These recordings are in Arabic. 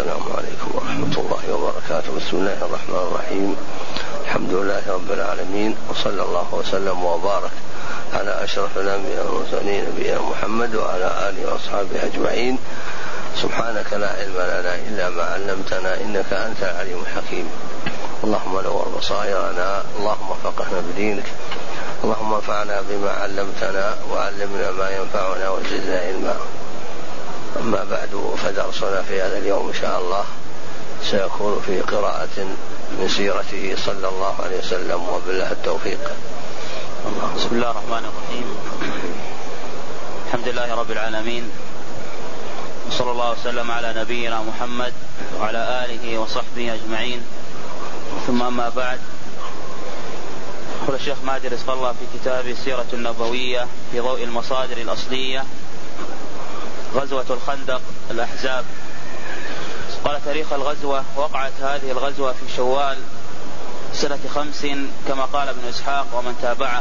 السلام عليكم ورحمة الله وبركاته. بسم الله الرحمن الرحيم. الحمد لله رب العالمين، وصلى الله وسلم وبارك على أشرف الأنبياء والمرسلين نبينا محمد وعلى آله وأصحابه أجمعين. سبحانك لا علم لنا إلا ما علمتنا إنك أنت العليم الحكيم. اللهم نور بصائرنا، اللهم فقهنا بدينك، اللهم انفعنا بما علمتنا وعلمنا ما ينفعنا وزدنا علما. أما بعد، فدرسنا في هذا اليوم إن شاء الله سيكون في قراءة من سيرته صلى الله عليه وسلم، وبالله التوفيق. بسم الله الرحمن الرحيم. الحمد لله رب العالمين، وصلى الله وسلم على نبينا محمد وعلى آله وصحبه أجمعين، ثم أما بعد. يقول الشيخ ماجد رزق الله في كتابه السيرة النبوية في ضوء المصادر الأصلية: غزوة الخندق الأحزاب. قال: تاريخ الغزوة: وقعت هذه الغزوة في شوال سنة 5 كما قال ابن إسحاق ومن تابعه.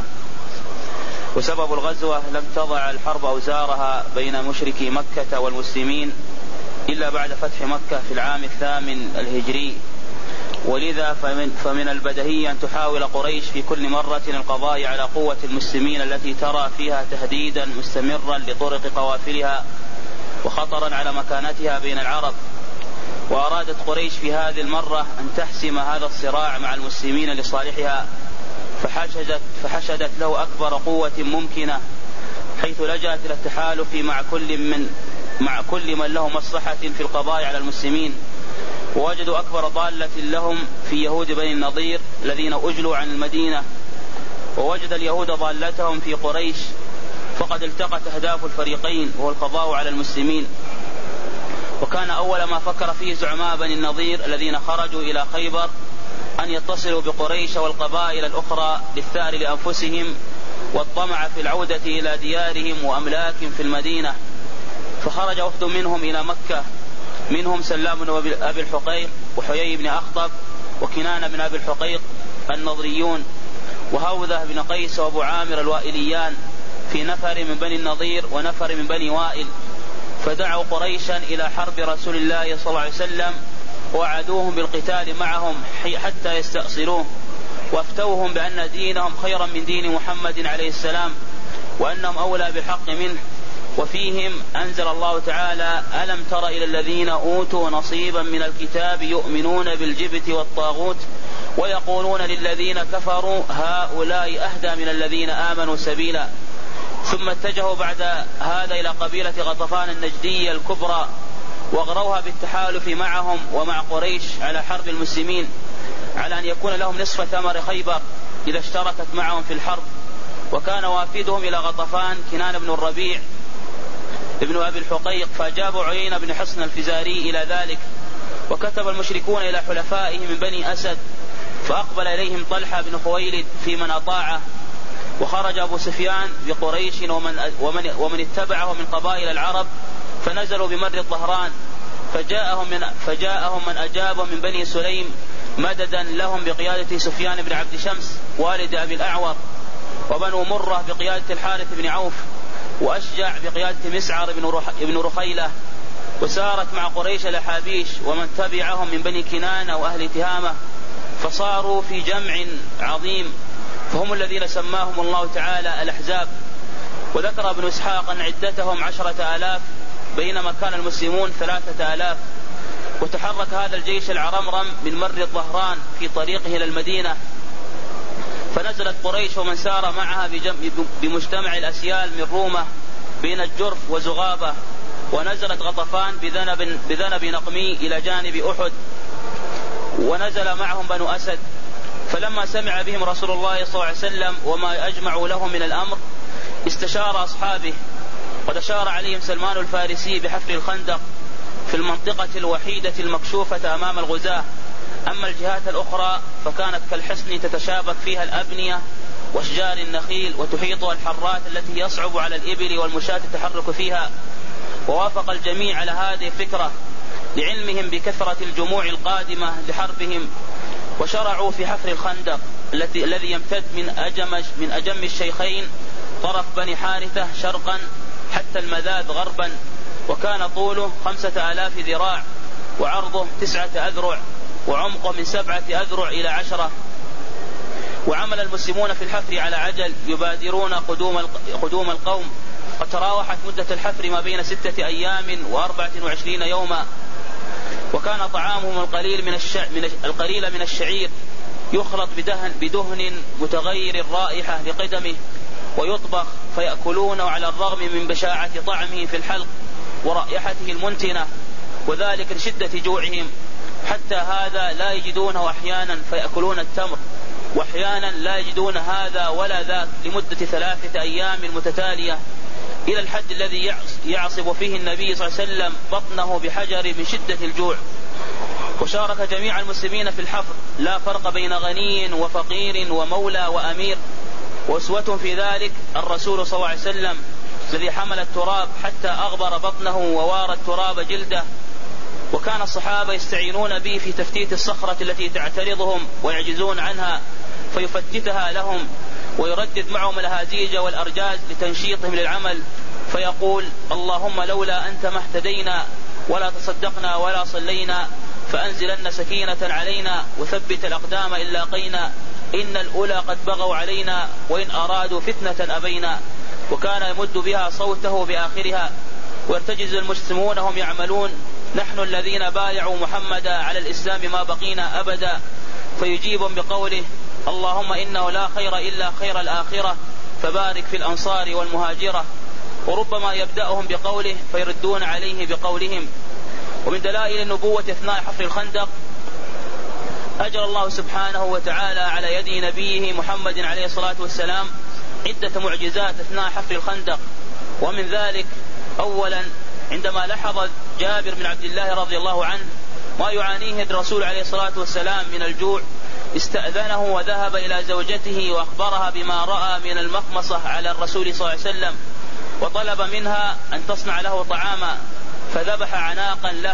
وسبب الغزوة: لم تضع الحرب أوزارها بين مشركي مكة والمسلمين إلا بعد فتح مكة في العام 8 الهجري، ولذا فمن البديهي أن تحاول قريش في كل مرة القضاء على قوة المسلمين التي ترى فيها تهديدا مستمرا لطرق قوافلها وخطرا على مكانتها بين العرب. وأرادت قريش في هذه المرة أن تحسم هذا الصراع مع المسلمين لصالحها، فحشدت له أكبر قوة ممكنة، حيث لجأت إلى التحالف مع كل من له مصلحة في القضاء على المسلمين. ووجدوا أكبر ضالة لهم في يهود بني النضير الذين أجلوا عن المدينة، ووجد اليهود ضالتهم في قريش، فقد التقت أهداف الفريقين وهو القضاء على المسلمين. وكان أول ما فكر فيه زعماء بني النضير الذين خرجوا إلى خيبر أن يتصلوا بقريش والقبائل الأخرى للثار لأنفسهم والطمع في العودة إلى ديارهم وأملاكهم في المدينة. فخرج وفد منهم إلى مكة، منهم سلام بن أبي الحقيق وحيي بن أخطب وكنان بن أبي الحقيق النضريون، وهوذة بن قيس وأبو عامر الوائليان، في نفر من بني النضير ونفر من بني وائل. فدعوا قريشا إلى حرب رسول الله صلى الله عليه وسلم، وعدوهم بالقتال معهم حتى يستأصلوه، وافتوهم بأن دينهم خيرا من دين محمد عليه السلام، وأنهم أولى بالحق منه. وفيهم أنزل الله تعالى: ألم تر إلى الذين أوتوا نصيبا من الكتاب يؤمنون بالجبت والطاغوت ويقولون للذين كفروا هؤلاء أهدى من الذين آمنوا سبيلا. ثم اتجهوا بعد هذا إلى قبيلة غطفان النجدية الكبرى، واغروها بالتحالف معهم ومع قريش على حرب المسلمين، على أن يكون لهم نصف ثمر خيبر إذا اشتركت معهم في الحرب. وكان وافدهم إلى غطفان كنان بن الربيع ابن أبي الحقيق، فأجاب عيينة بن حصن الفزاري إلى ذلك. وكتب المشركون إلى حلفائهم من بني أسد، فأقبل إليهم طلحة بن خويلد في من أطاعه. وخرج أبو سفيان بقريش ومن اتبعه من قبائل العرب، فنزلوا بمر الظهران، فجاءهم من أجابهم من بني سليم مددا لهم بقيادة سفيان بن عبد شمس والد أبي الأعور، وبنو مرة بقيادة الحارث بن عوف، وأشجع بقيادة مسعر بن رخيلة. وسارت مع قريش الأحابيش ومن تبعهم من بني كنانة وأهل تهامة، فصاروا في جمع عظيم، فهم الذين سماهم الله تعالى الأحزاب. وذكر ابن إسحاق أن عدتهم 10,000، بينما كان المسلمون 3,000. وتحرك هذا الجيش العرمرم من مر الظهران في طريقه إلى المدينة، فنزلت قريش ومن سار معها بمجتمع الأسيال من رومة بين الجرف وزغابة، ونزلت غطفان بذنب نقمي إلى جانب أحد، ونزل معهم بنو أسد. فلما سمع بهم رسول الله صلى الله عليه وسلم وما أجمعوا له من الأمر، استشار أصحابه، قد أشار عليهم سلمان الفارسي بحفر الخندق في المنطقة الوحيدة المكشوفة أمام الغزاة. أما الجهات الأخرى فكانت كالحصن تتشابك فيها الأبنية واشجار النخيل، وتحيطها الحرات التي يصعب على الإبل والمشاة التحرك فيها. ووافق الجميع على هذه الفكرة لعلمهم بكثرة الجموع القادمة لحربهم، وشرعوا في حفر الخندق الذي يمتد من أجم الشيخين طرف بني حارثة شرقا حتى المذاذ غربا، وكان طوله 5,000 ذراع، وعرضه 9 أذرع وعمقه من 7 أذرع إلى 10. وعمل المسلمون في الحفر على عجل يبادرون قدوم القوم، وتراوحت مدة الحفر ما بين 6 أيام و24 يوما. وكان طعامهم القليل من الشعير يخلط بدهن متغير الرائحة لقدمه ويطبخ فيأكلونه على الرغم من بشاعة طعمه في الحلق ورائحته المنتنة، وذلك لشدة جوعهم. حتى هذا لا يجدونه أحيانا فيأكلون التمر، وأحيانا لا يجدون هذا ولا ذاك لمدة 3 أيام متتالية، إلى الحد الذي يعصب فيه النبي صلى الله عليه وسلم بطنه بحجر من شدة الجوع. وشارك جميع المسلمين في الحفر، لا فرق بين غني وفقير ومولى وأمير. وأسوة في ذلك الرسول صلى الله عليه وسلم الذي حمل التراب حتى أغبر بطنه ووارى التراب جلده. وكان الصحابة يستعينون به في تفتيت الصخرة التي تعترضهم ويعجزون عنها فيفتتها لهم، ويردد معهم الهازيج والأرجاز لتنشيطهم للعمل، فيقول: اللهم لولا أنت ما اهتدينا ولا تصدقنا ولا صلينا، فأنزلن سكينة علينا وثبت الأقدام إن لاقينا، إن الأولى قد بغوا علينا وإن أرادوا فتنة أبينا. وكان يمد بها صوته بآخرها، ويرتجز المسلمون هم يعملون: نحن الذين بايعوا محمدا على الإسلام ما بقينا أبدا. فيجيب بقوله: اللهم إنه لا خير إلا خير الآخرة، فبارك في الأنصار والمهاجرة. وربما يبدأهم بقوله فيردون عليه بقولهم. ومن دلائل النبوة أثناء حفر الخندق أجرى الله سبحانه وتعالى على يد نبيه محمد عليه الصلاة والسلام عدة معجزات أثناء حفر الخندق. ومن ذلك: أولا، عندما لحظ جابر بن عبد الله رضي الله عنه ما يعانيه الرسول عليه الصلاة والسلام من الجوع، استأذنه وذهب إلى زوجته وأخبرها بما رأى من المخمصة على الرسول صلى الله عليه وسلم، وطلب منها أن تصنع له طعاما، فذبح عناقا له،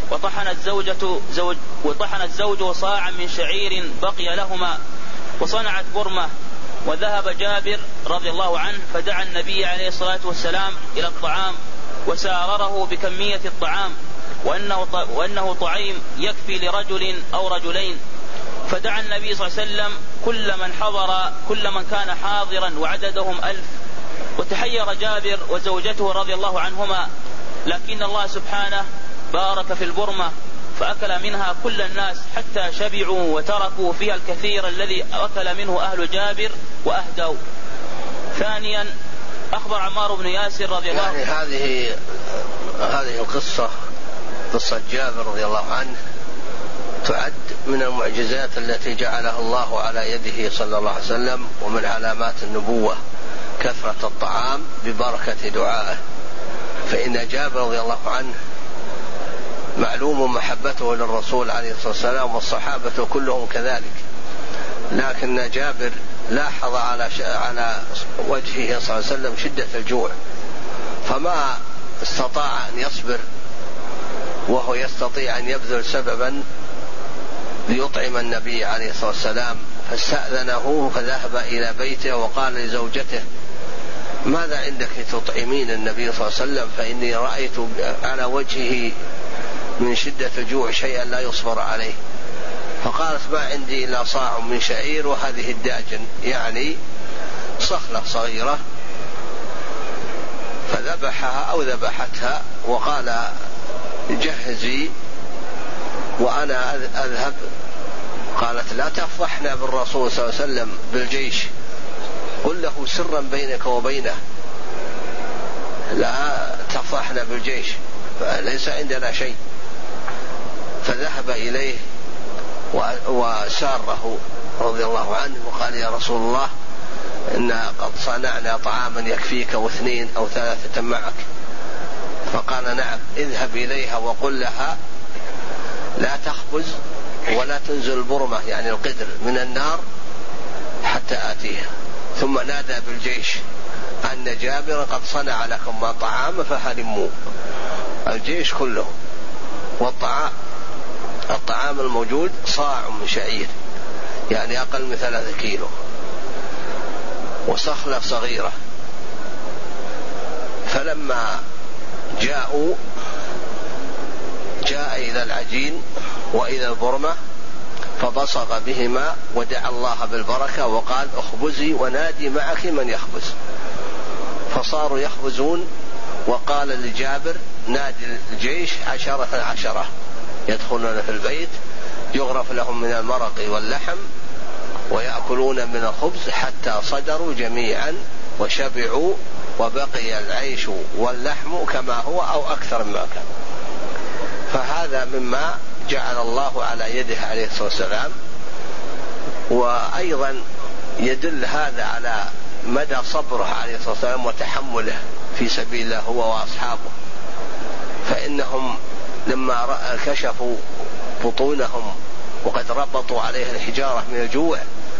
وطحن الزوج صاعا من شعير بقي لهما، وصنعت برمة. وذهب جابر رضي الله عنه فدعا النبي عليه الصلاة والسلام إلى الطعام وسارره بكمية الطعام، وأنه طعيم يكفي لرجل أو رجلين. فدعا النبي صلى الله عليه وسلم كل من كان حاضرا وعددهم 1000. وتحير جابر وزوجته رضي الله عنهما، لكن الله سبحانه بارك في البرمة فأكل منها كل الناس حتى شبعوا، وتركوا فيها الكثير الذي أكل منه أهل جابر وأهدوا. ثانيا، أخبر عمار بن ياسر رضي الله عنه، يعني هذه القصة، قصة جابر رضي الله عنه، تعد من المعجزات التي جعلها الله على يده صلى الله عليه وسلم، ومن علامات النبوة كثرة الطعام ببركة دعائه. فإن جابر رضي الله عنه معلوم محبته للرسول عليه الصلاة والسلام، والصحابة كلهم كذلك، لكن جابر لاحظ على وجهه صلى الله عليه وسلم شدة الجوع، فما استطاع أن يصبر وهو يستطيع أن يبذل سببا ليطعم النبي عليه الصلاة والسلام، فاستأذنه فذهب إلى بيته وقال لزوجته: ماذا عندك تطعمين النبي صلى الله عليه وسلم؟ فإني رأيت على وجهه من شدة الجوع شيئا لا يصبر عليه. فقالت: ما عندي إلا صاع من شعير وهذه الداجن، يعني صخلة صغيرة، فذبحها أو ذبحتها وقال: جهزي وأنا أذهب. قالت: لا تفضحنا بالرسول صلى الله عليه وسلم بالجيش، قل له سرا بينك وبينه، لا تفضحنا بالجيش، فليس عندنا شيء. فذهب إليه وساره رضي الله عنه وقال: يا رسول الله، إنا قد صنعنا طعاما يكفيك و2 أو 3 معك. فقال: نعم، اذهب إليها وقل لها لا تخبز ولا تنزل البرمة، يعني القدر، من النار حتى آتيها. ثم نادى بالجيش أن جابر قد صنع لكم ما طعام فهلموا. الجيش كله، والطعام الموجود صاع من شعير، يعني أقل من 3 كيلو، وصخلة صغيرة. فلما جاء إلى العجين وإلى البرمة، فبصق بهما ودعا الله بالبركة وقال اخبزي ونادي معك من يخبز، فصاروا يخبزون. وقال لجابر نادي الجيش 10 يدخلون في البيت يغرف لهم من المرق واللحم ويأكلون من الخبز حتى صدروا جميعا وشبعوا، وبقي العيش واللحم كما هو أو أكثر مما كان. فهذا مما جعل الله على يده عليه الصلاة والسلام. وأيضا يدل هذا على مدى صبره عليه الصلاة والسلام وتحمله في سبيل الله هو وأصحابه، فإنهم لما كشفوا بطونهم وقد ربطوا عليها الحجارة من الجوع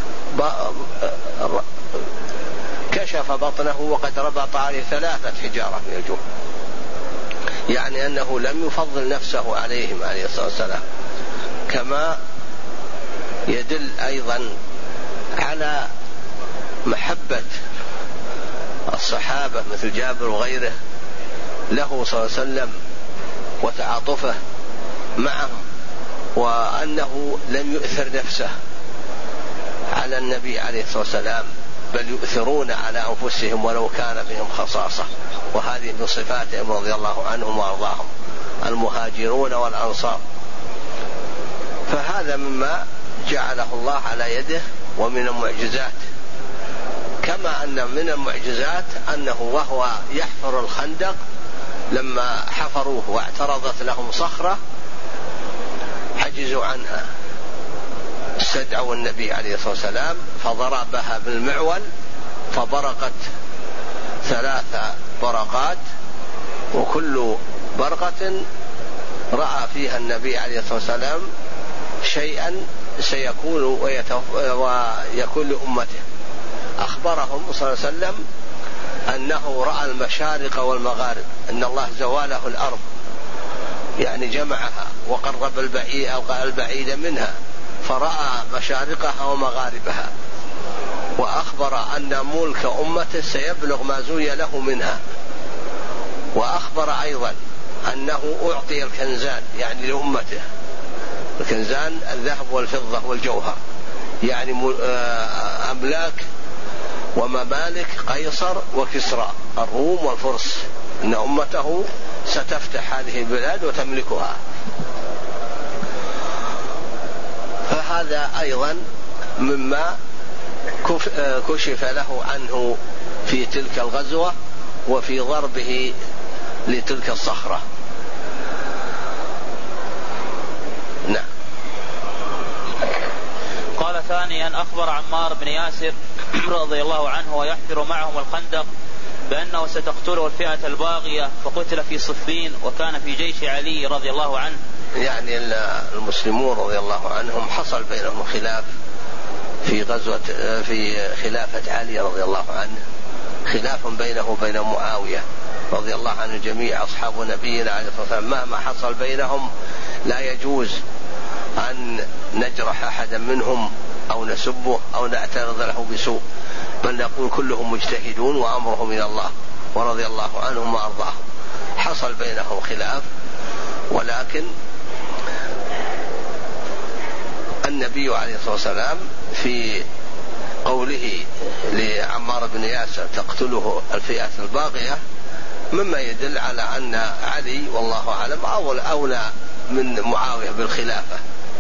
كشف بطنه وقد ربط عليه 3 حجارة من الجوع، يعني أنه لم يفضل نفسه عليهم عليه الصلاة والسلام. كما يدل أيضا على محبة الصحابة مثل جابر وغيره له صلى الله عليه وسلم وتعاطفه معهم، وأنه لم يؤثر نفسه على النبي عليه الصلاة والسلام، بل يؤثرون على أنفسهم ولو كان بهم خصاصة، وهذه من صفاتهم رضي الله عنهم وأرضاهم المهاجرون والأنصار. فهذا مما جعله الله على يده ومن المعجزات. كما أن من المعجزات أنه وهو يحفر الخندق لما حفروه واعترضت لهم صخرة عجزوا عنها، استدعوا النبي عليه الصلاة والسلام فضربها بالمعول فبرقت 3 برقات، وكل برقة رأى فيها النبي عليه الصلاة والسلام شيئا سيكون ويكون لأمته. أخبرهم صلى الله عليه وسلم أنه رأى المشارق والمغارب، أن الله زواله الأرض يعني جمعها وقرب البعيد منها، فرأى مشارقها ومغاربها، وأخبر أن ملك أمته سيبلغ ما زوي له منها. وأخبر أيضا أنه أعطي الكنزان يعني لأمته، الكنزان الذهب والفضة والجوهر، يعني أملاك وممالك قيصر وكسرى الروم والفرس، إن أمته ستفتح هذه البلاد وتملكها. فهذا أيضا مما كشف له عنه في تلك الغزوة وفي ضربه لتلك الصخرة. نعم. قال ثانيا أخبر عمار بن ياسر رضي الله عنه ويحفر معهم الخندق بأنه ستقتله الفئة الباغية، فقتل في صفين وكان في جيش علي رضي الله عنه. يعني المسلمون رضي الله عنهم حصل بينهم خلاف في خلافة علي رضي الله عنه، خلاف بينه وبين معاوية رضي الله عنه. جميع أصحاب نبينا عليه الصلاة والسلام مهما حصل بينهم لا يجوز أن نجرح أحدا منهم أو نسبه أو نعترض له بسوء، بل نقول كلهم مجتهدون وأمرهم إلى الله ورضي الله عنهم وأرضاهم. حصل بينهم خلاف، ولكن النبي عليه الصلاة والسلام في قوله لعمار بن ياسر تقتله الفئة الباغية مما يدل على أن علي والله أعلم أولى من معاوية بالخلافة،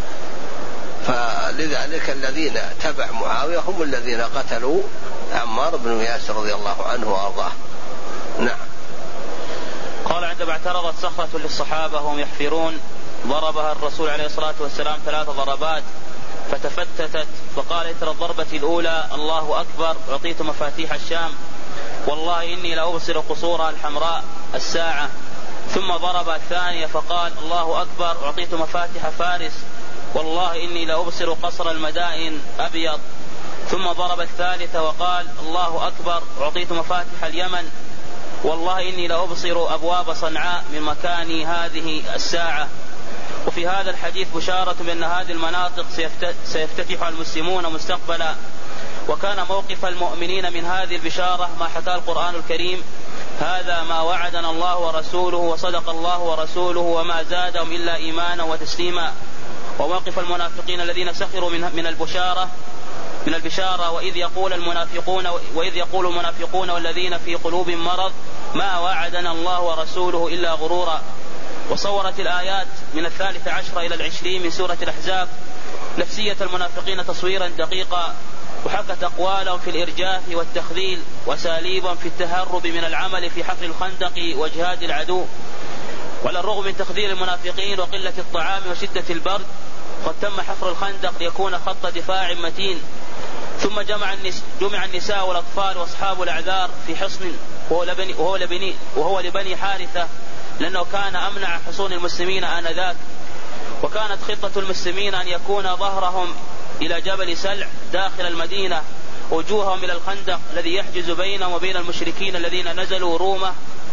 فلذلك الذين تبع معاوية هم الذين قتلوا عمار بن ياسر رضي الله عنه وأرضاه. نعم. قال عندما اعترضت صخرة للصحابة وهم يحفرون ضربها الرسول عليه الصلاة والسلام 3 ضربات فتفتتت، فقال إثر الضربة الأولى الله أكبر أعطيت مفاتيح الشام، والله إني لأبصر قصورها الحمراء الساعة. ثم ضرب الثانية فقال الله أكبر أعطيت مفاتيح فارس، والله إني لأبصر قصر المدائن أبيض. ثم ضرب الثالثة وقال الله أكبر أعطيت مفاتيح اليمن، والله إني لأبصر أبواب صنعاء من مكاني هذه الساعة. وفي هذا الحديث بشارة بأن هذه المناطق سيفتتحها المسلمون مستقبلا، وكان موقف المؤمنين من هذه البشارة ما حكاه القرآن الكريم هذا ما وعدنا الله ورسوله وصدق الله ورسوله وما زادهم إلا إيمانا وتسليما. وموقف المنافقين الذين سخروا من البشارة وإذ يقول المنافقون والذين في قلوبهم مرض ما وعدنا الله ورسوله إلا غرورا. وصورت الآيات من 13 إلى 20 من سورة الأحزاب نفسية المنافقين تصويرا دقيقا، وحكت أقوالهم في الإرجاف والتخذيل وساليبهم في التهرب من العمل في حفر الخندق وجهاد العدو. وعلى الرغم من تخذيل المنافقين وقلة الطعام وشدة البرد قد تم حفر الخندق ليكون خط دفاع متين، ثم جمع النساء والأطفال وأصحاب الأعذار في حصن وهو لبني حارثة، لأنه كان أمنع حصون المسلمين آنذاك. وكانت خطة المسلمين أن يكون ظهرهم إلى جبل سلع داخل المدينة، وجوههم إلى الخندق الذي يحجز بينهم وبين المشركين الذين نزلوا رومة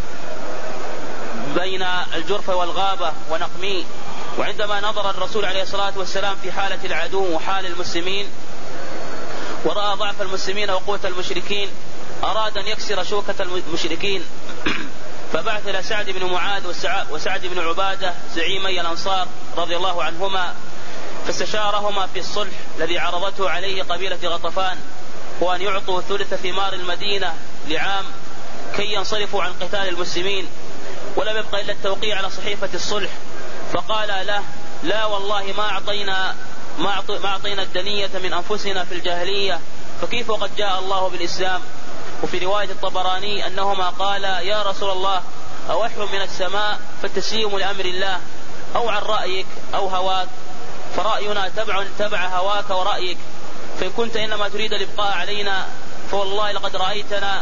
بين الجرفة والغابة ونقمي. وعندما نظر الرسول عليه الصلاة والسلام في حالة العدو وحال المسلمين ورأى ضعف المسلمين وقوة المشركين أراد أن يكسر شوكة المشركين، فبعث إلى سعد بن معاذ وسعد بن عبادة زعيمي الأنصار رضي الله عنهما، فاستشارهما في الصلح الذي عرضته عليه قبيلة غطفان، وأن يعطوا ثلث ثمار المدينة لعام كي ينصرفوا عن قتال المسلمين، ولم يبقى إلا التوقيع على صحيفة الصلح. فقال له: لا والله ما أعطينا الدنية من أنفسنا في الجاهلية، فكيف وقد جاء الله بالإسلام؟ وفي رواية الطبراني أنهما قالا: يا رسول الله أوحي من السماء فالتسليم لأمر الله، أو عن رأيك أو هواك، فرأينا تبع هواك ورأيك، فإن كنت إنما تريد الإبقاء علينا فوالله لقد رأيتنا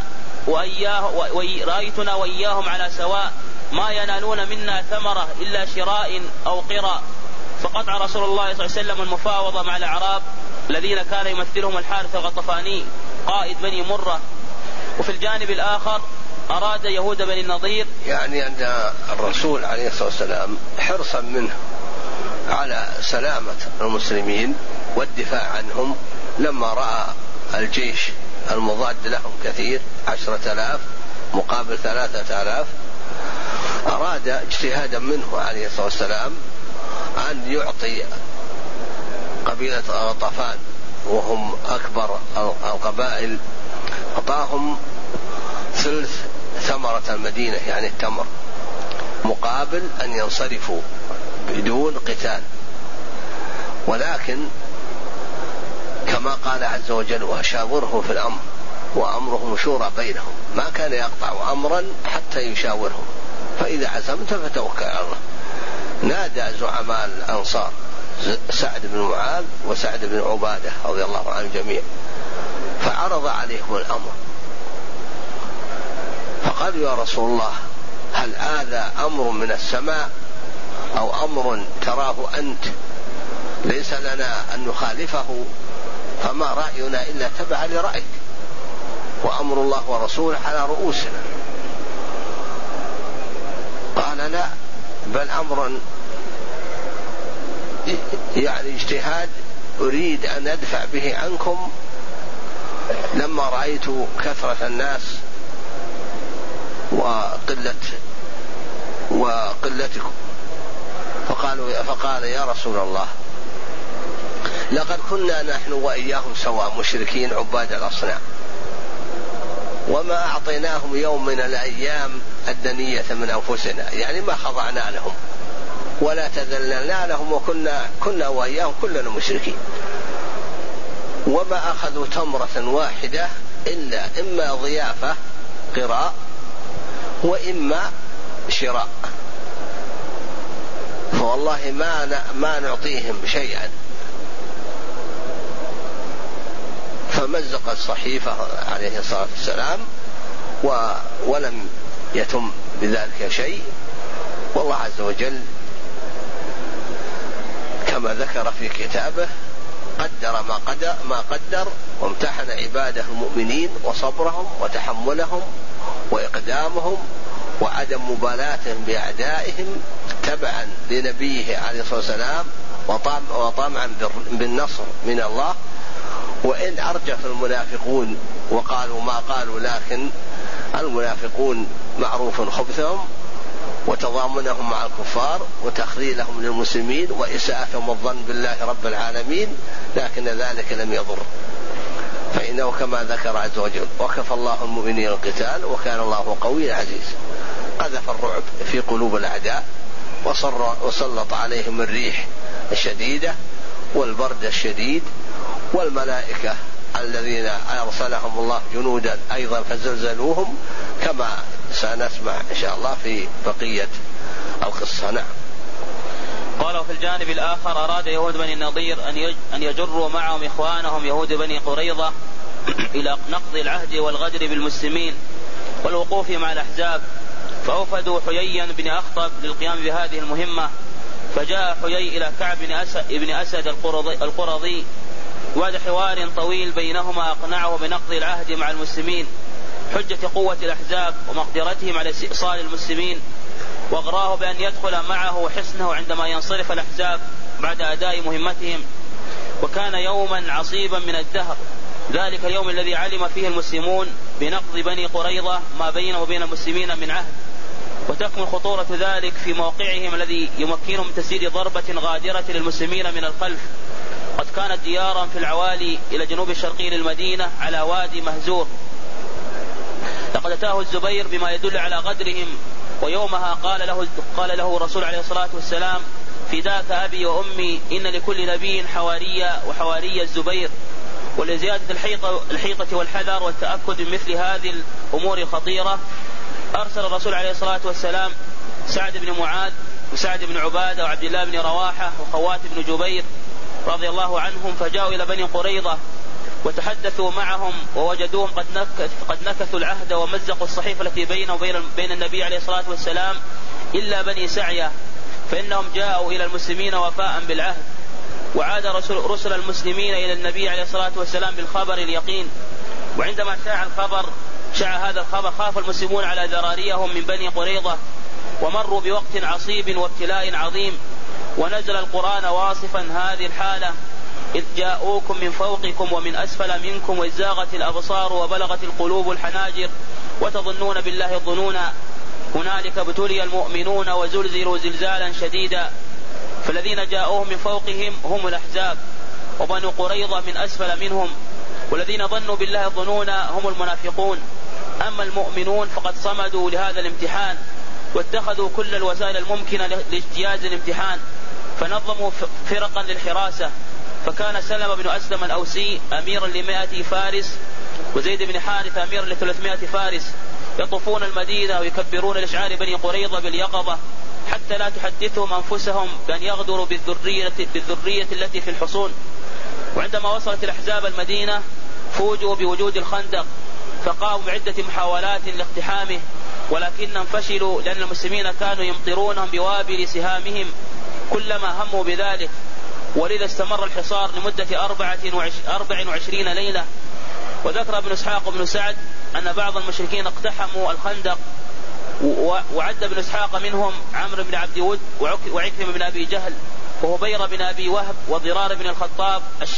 وإياهم على سواء، ما ينالون منا ثمرة إلا شراء أو قراء. فقطع رسول الله صلى الله عليه وسلم المفاوضة مع الأعراب الذين كان يمثلهم الحارث الغطفاني قائد بني مرة. وفي الجانب الآخر أراد يهود بني النضير، يعني أن الرسول عليه الصلاة والسلام حرصا منه على سلامة المسلمين والدفاع عنهم، لما رأى الجيش المضاد لهم كثير 10,000 مقابل 3,000 أراد اجتهادا منه عليه الصلاة والسلام أن يعطي قبيلة غطفان وهم أكبر القبائل، أعطاهم ثلث ثمرة المدينة يعني التمر، مقابل أن ينصرفوا بدون قتال. ولكن كما قال عز وجل: وشاوره في الأمر وأمرهم شورى بينهم، ما كان يقطع أمرا حتى يشاورهم، فإذا عزمت فتوكل على الله. نادى زعماء الأنصار سعد بن معاذ وسعد بن عبادة رضي الله عنهم جميعا، فعرض عليهم الأمر، فقالوا: يا رسول الله هل هذا أمر من السماء أو أمر تراه أنت؟ ليس لنا أن نخالفه، فما رأينا إلا تبع لرأيك، وأمر الله ورسوله على رؤوسنا. قال: لا، بل أمر يعني اجتهاد أريد أن أدفع به عنكم لما رأيت كثرة الناس وقلتكم. فقال: يا رسول الله لقد كنا نحن وإياهم سواء مشركين عباد الأصنام، وما أعطيناهم يوم من الأيام الدنية من أنفسنا، يعني ما خضعنا لهم ولا تذللنا لهم، وكنا وإياهم كلنا مشركين، وما أخذوا تمرة واحدة إلا إما ضيافة قراء وإما شراء، فوالله ما نعطيهم شيئا. فمزق الصحيفة عليه الصلاة والسلام ولم يتم بذلك شيء. والله عز وجل كما ذكر في كتابه قدر ما قدر، وامتحن عباده المؤمنين وصبرهم وتحملهم وإقدامهم وعدم مبالاتهم بأعدائهم تبعا لنبيه عليه الصلاة والسلام وطمعا بالنصر من الله. وإن أرجف المنافقون وقالوا ما قالوا، لكن المنافقون معروف خبثهم وتضامنهم مع الكفار وتخذيلهم للمسلمين وإساءتهم الظن بالله رب العالمين، لكن ذلك لم يضر، فإنه كما ذكر عز وجل: وكفى الله المؤمنين القتال وكان الله قويا عزيزا. قذف الرعب في قلوب الأعداء وسلط عليهم الريح الشديدة والبرد الشديد، والملائكة الذين أرسلهم الله جنودا أيضا فزلزلوهم، كما سنسمع إن شاء الله في بقية القصة. نعم. قال: وفي الجانب الآخر أراد يهود بني النضير أن يجروا معهم إخوانهم يهود بني قريظة إلى نقض العهد والغدر بالمسلمين والوقوف مع الأحزاب، فأوفدوا حييا بن أخطب للقيام بهذه المهمة. فجاء حيي إلى كعب بن أسد القرظي، وهذا حوار طويل بينهما أقنعه بنقض العهد مع المسلمين حجة قوة الأحزاب ومقدرتهم على استئصال المسلمين، واغراه بأن يدخل معه حصنه عندما ينصرف الأحزاب بعد أداء مهمتهم. وكان يوما عصيبا من الدهر، ذلك اليوم الذي علم فيه المسلمون بنقض بني قريظة ما بينه وبين المسلمين من عهد، وتكمن خطورة ذلك في موقعهم الذي يمكنهم من تسديد ضربة غادرة للمسلمين من الخلف. قد كانت ديارا في العوالي إلى جنوب الشرقي للمدينة على وادي مهزور. لقد أتاه الزبير بما يدل على غدرهم، ويومها قال له رسول عليه الصلاة والسلام: فداك أبي وأمي، إن لكل نبي حواريا وحواري الزبير. ولزيادة الحيطة والحذر والتأكد من مثل هذه الأمور الخطيرة، أرسل الرسول عليه الصلاة والسلام سعد بن معاذ وسعد بن عبادة وعبد الله بن رواحة وخوات بن جبير رضي الله عنهم، فجاءوا إلى بني قريظة وتحدثوا معهم، ووجدوهم قد نكثوا العهد ومزقوا الصحيفة التي بينه وبين النبي عليه الصلاة والسلام، إلا بني سعية، فإنهم جاءوا إلى المسلمين وفاء بالعهد. وعاد رسل المسلمين إلى النبي عليه الصلاة والسلام بالخبر اليقين، وعندما شاع هذا الخبر خاف المسلمون على ذراريهم من بني قريظة، ومروا بوقت عصيب وابتلاء عظيم. ونزل القرآن واصفا هذه الحالة: إذ جاءوكم من فوقكم ومن أسفل منكم وإذ زاغت الأبصار وبلغت القلوب الحناجر وتظنون بالله الظنونا، هنالك ابتلي المؤمنون وزلزلوا زلزالا شديدا. فالذين جاءوهم من فوقهم هم الأحزاب، وبنو قريظة من أسفل منهم، والذين ظنوا بالله الظنون هم المنافقون. أما المؤمنون فقد صمدوا لهذا الامتحان واتخذوا كل الوسائل الممكنة لاجتياز الامتحان، فنظموا فرقا للحراسة. فكان سلم بن أسلم الأوسي أميرا ل100 فارس، وزيد بن حارث أميرا ل300 فارس، يطوفون المدينة ويكبرون لإشعار بني قريظة باليقظة، حتى لا تحدثهم أنفسهم بأن يغدروا بالذرية التي في الحصون. وعندما وصلت الأحزاب المدينة فوجئوا بوجود الخندق، فقاموا بعدة محاولات لاقتحامه، ولكنهم فشلوا، لأن المسلمين كانوا يمطرونهم بوابل سهامهم كلما هموا بذلك. ولذا استمر الحصار لمدة 24 ليلة. وذكر ابن إسحاق بن سعد أن بعض المشركين اقتحموا الخندق، وعد ابن إسحاق منهم عمرو بن عبد ود وعكرمة بن أبي جهل وهبير بن أبي وهب وضرار بن الخطاب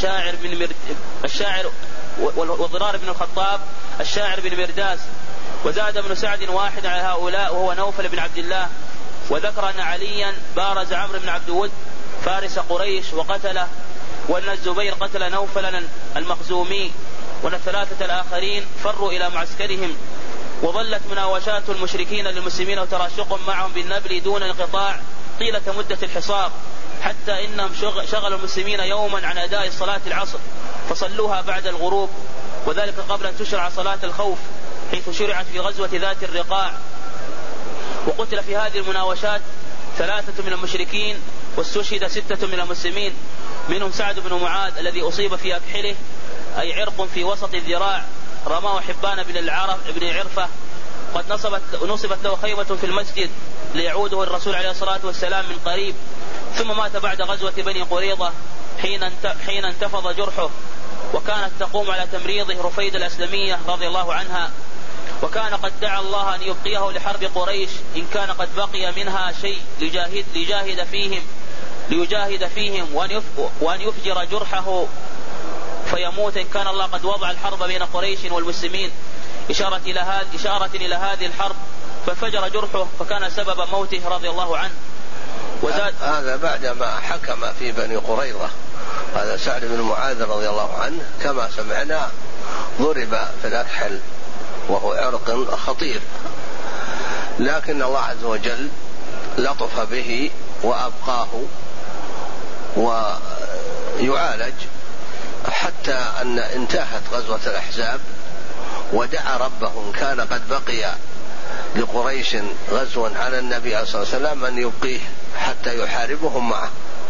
الشاعر بن مرداس. وزاد ابن سعد واحد على هؤلاء وهو نوفل بن عبد الله. وذكر أن عليا بارز عمرو بن عبد ود فارس قريش وقتله، وأن الزبير قتل نوفلا المخزومي، وأن الثلاثة الآخرين فروا إلى معسكرهم. وظلت مناوشات المشركين للمسلمين وتراشقهم معهم بالنبل دون انقطاع طيلة مدة الحصار، حتى إنهم شغلوا المسلمين يوما عن أداء صلاة العصر فصلوها بعد الغروب، وذلك قبل أن تشرع صلاة الخوف حيث شرعت في غزوة ذات الرقاع. وقتل في هذه المناوشات 3 من المشركين، واستشهد 6 من المسلمين، منهم سعد بن معاذ الذي أصيب في أكحله، أي عرق في وسط الذراع، رماه حبان بن عرفة. قد نصبت له خيمة في المسجد ليعوده الرسول عليه الصلاة والسلام من قريب. ثم مات بعد غزوة بني قريظة حين انتفض جرحه، وكانت تقوم على تمريضه رفيد الأسلمية رضي الله عنها. وكان قد دعا الله أن يبقيه لحرب قريش إن كان قد بقي منها شيء ليجاهد فيهم وأن يفجر جرحه فيموت إن كان الله قد وضع الحرب بين قريش والمسلمين، إشارة إلى هذه الحرب فانفجر جرحه فكان سبب موته رضي الله عنه. وزاد هذا بعدما حكم في بني قريظة. هذا سعد بن معاذ رضي الله عنه كما سمعنا ضرب في الأكحل وهو عرق خطير، لكن الله عز وجل لطف به وأبقاه ويعالج حتى أن انتهت غزوة الأحزاب، ودعا ربه كان قد بقي لقريش غزو على النبي صلى الله عليه وسلم أن يبقيه حتى يحاربهم معه،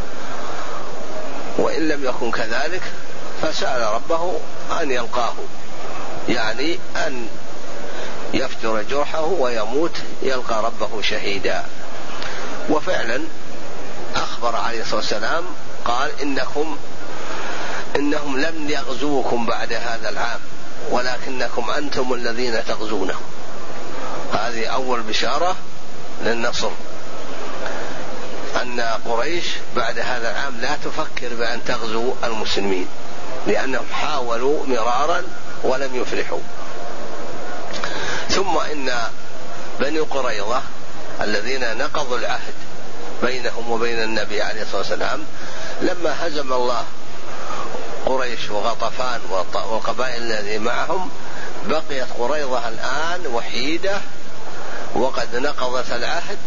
وإن لم يكن كذلك فسأل ربه أن يلقاه، يعني أن يفتر جرحه ويموت يلقى ربه شهيدا. وفعلا أخبر عليه الصلاة والسلام قال إنهم لم يغزوكم بعد هذا العام ولكنكم أنتم الذين تغزونه. هذه أول بشارة للنصر، أن قريش بعد هذا العام لا تفكر بأن تغزو المسلمين، لأنهم حاولوا مرارا ولم يفلحوا. ثم إن بني قريظة الذين نقضوا العهد بينهم وبين النبي عليه الصلاة والسلام لما هزم الله قريش وغطفان والقبائل الذي معهم، بقيت قريظة الآن وحيدة وقد نقضت العهد،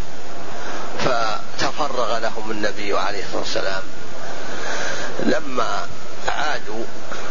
فتفرغ لهم النبي عليه الصلاة والسلام. لما عادوا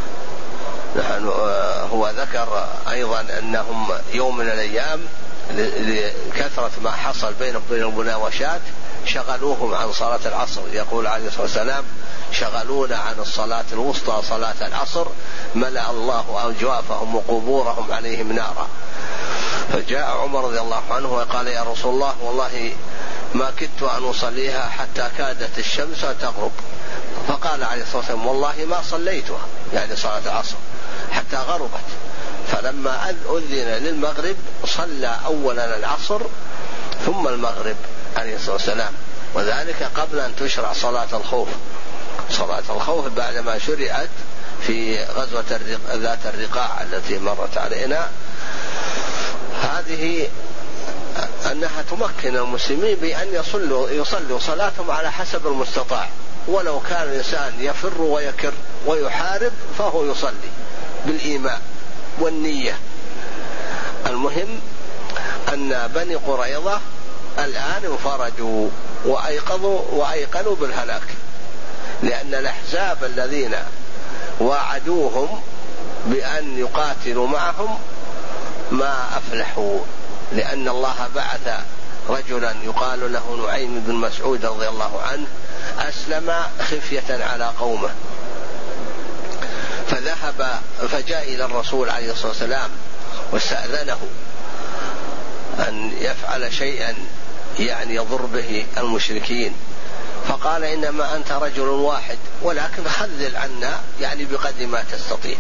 هو ذكر أيضا أنهم يوم من الأيام لكثرة ما حصل بينهم وبين المناوشات شغلوهم عن صلاة العصر. يقول عليه الصلاة والسلام: شغلونا عن الصلاة الوسطى صلاة العصر ملأ الله أجوافهم وقبورهم عليهم نارا. فجاء عمر رضي الله عنه وقال: يا رسول الله والله ما كدت أن أصليها حتى كادت الشمس تغرب. فقال عليه الصلاة والسلام: والله ما صليتها، يعني صلاة العصر، حتى غربت. فلما أذن للمغرب صلى أولا العصر ثم المغرب عليه الصلاة والسلام، وذلك قبل أن تشرع صلاة الخوف. صلاة الخوف بعدما شرعت في غزوة ذات الرقاع التي مرت علينا، هذه أنها تمكن المسلمين بأن يصلوا صلاتهم على حسب المستطاع، ولو كان الإنسان يفر ويكر ويحارب فهو يصلي بالإيمان والنية. المهم أن بني قريظة الآن انفرجوا وأيقنوا بالهلاك، لأن الأحزاب الذين وعدوهم بأن يقاتلوا معهم ما أفلحوا، لأن الله بعث رجلا يقال له نعيم بن مسعود رضي الله عنه، أسلم خفية على قومه، فجاء إلى الرسول عليه الصلاة والسلام واستأذنه أن يفعل شيئا يعني يضر به المشركين، فقال: إنما أنت رجل واحد ولكن خذل عنا يعني بقدر ما تستطيع.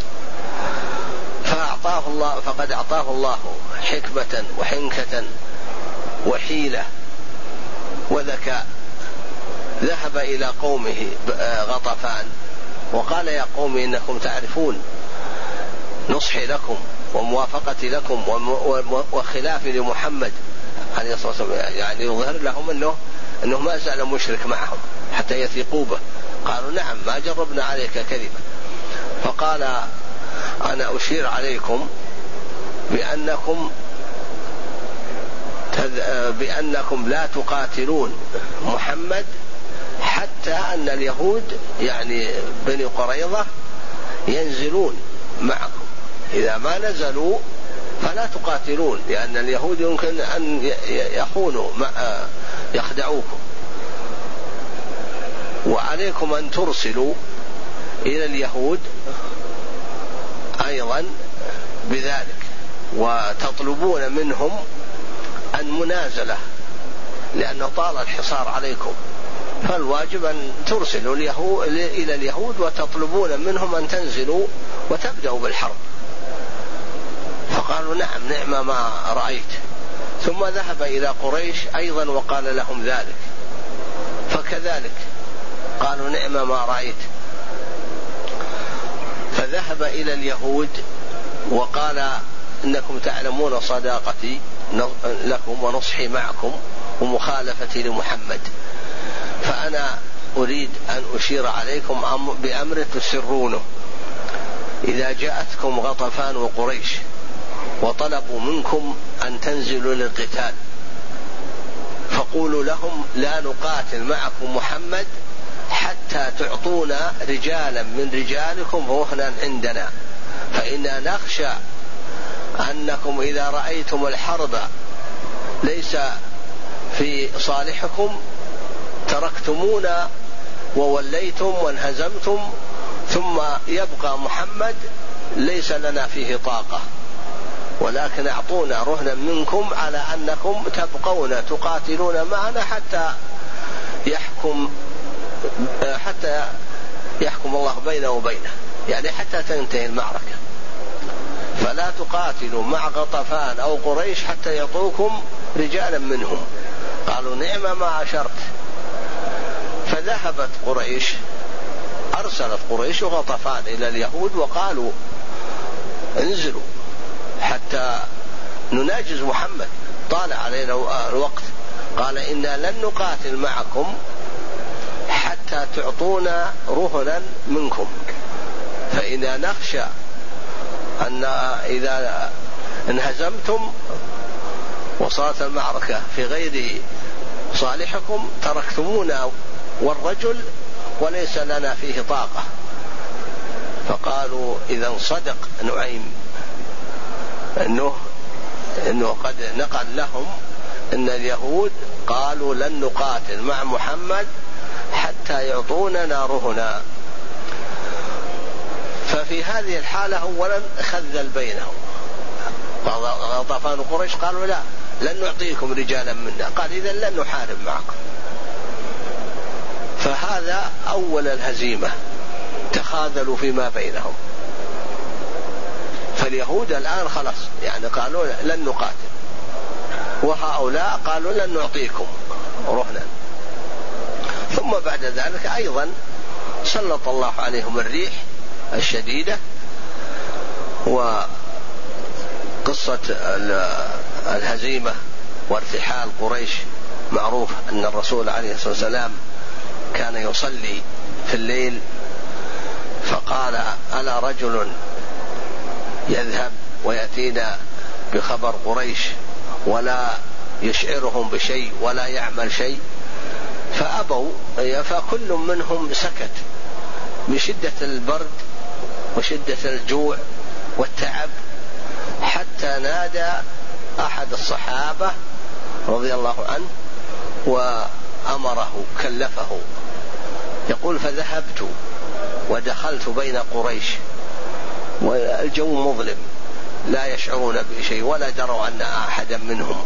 فقد أعطاه الله حكمة وحنكة وحيلة وذكاء. ذهب إلى قومه غطفان وقال: يا قوم إنكم تعرفون نصحي لكم وموافقتي لكم وخلافي لمحمد عليه الصلاة والسلام، يعني يظهر لهم أنه ما زال مشرك معهم حتى يثيقوا به. قالوا: نعم، ما جربنا عليك كذبا. فقال: أنا أشير عليكم بأنكم لا تقاتلون محمد حتى أن اليهود يعني بني قريظة ينزلون معكم، إذا ما نزلوا فلا تقاتلون، لأن اليهود يمكن أن يخونوا يخدعوكم، وعليكم أن ترسلوا إلى اليهود أيضا بذلك وتطلبون منهم المنازلة، لأنه طال الحصار عليكم، فالواجب أن ترسلوا إلى اليهود وتطلبون منهم أن تنزلوا وتبدأوا بالحرب. فقالوا: نعم، نعم ما رأيت. ثم ذهب إلى قريش أيضا وقال لهم ذلك، فكذلك قالوا: نعم ما رأيت. فذهب إلى اليهود وقال: إنكم تعلمون صداقتي لكم ونصحي معكم ومخالفتي لمحمد، فأنا أريد أن أشير عليكم بأمر تسرونه. إذا جاءتكم غطفان وقريش وطلبوا منكم أن تنزلوا للقتال فقولوا لهم لا نقاتل معكم محمد حتى تعطونا رجالا من رجالكم رهنا عندنا، فإنا نخشى أنكم إذا رأيتم الحرب ليس في صالحكم تركتمونا ووليتم وانهزمتم، ثم يبقى محمد ليس لنا فيه طاقة، ولكن أعطونا رهنا منكم على أنكم تبقون تقاتلون معنا حتى يحكم الله بينه وبينه، يعني حتى تنتهي المعركة، فلا تقاتلوا مع غطفان أو قريش حتى يعطوكم رجالا منهم. قالوا نعم ما عشرت. فذهبت قريش، أرسلت قريش وغطفان إلى اليهود وقالوا انزلوا حتى نناجز محمد، طال علينا الوقت. قال إنا لن نقاتل معكم حتى تعطونا رهنا منكم، فإنا نخشى أن إذا انهزمتم وصارت المعركة في غير صالحكم تركتمونا والرجل وليس لنا فيه طاقة. فقالوا إذا صدق نعيم أنه قد نقل لهم أن اليهود قالوا لن نقاتل مع محمد حتى يعطوننا رهنا. ففي هذه الحالة أولا خذل بينهم، غطفان قريش قالوا لا لن نعطيكم رجالا منا، قال إذا لن نحارب معكم. فهذا أول الهزيمة، تخاذلوا فيما بينهم. فاليهود الآن خلاص يعني قالوا لن نقاتل، وهؤلاء قالوا لن نعطيكم رهنا. ثم بعد ذلك أيضا سلط الله عليهم الريح الشديدة. وقصة الهزيمة وارتحال قريش معروف أن الرسول عليه الصلاة والسلام كان يصلي في الليل فقال ألا رجل يذهب ويأتينا بخبر قريش ولا يشعرهم بشيء ولا يعمل شيء، فأبوا، فكل منهم سكت بشدة البرد وشدة الجوع والتعب، حتى نادى أحد الصحابة رضي الله عنه وأمره كلفه، يقول فذهبت ودخلت بين قريش والجو مظلم لا يشعرون بشيء ولا دروا أن أحدا منهم،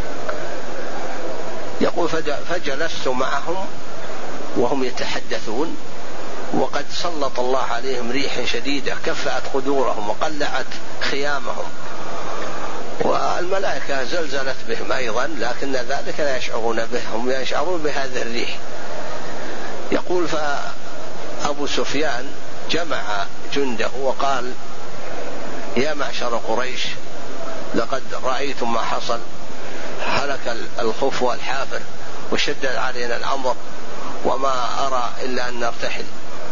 يقول فجلست معهم وهم يتحدثون وقد سلط الله عليهم ريح شديدة كفأت قدورهم وقلعت خيامهم، والملائكة زلزلت بهم أيضا، لكن ذلك لا يشعرون به، هم يشعرون بهذه الريح. يقول فأبو سفيان جمع جنده وقال يا معشر قريش لقد رأيتم ما حصل، هلك الخف والحافر وشدد علينا الأمر وما أرى إلا أن نرتحل.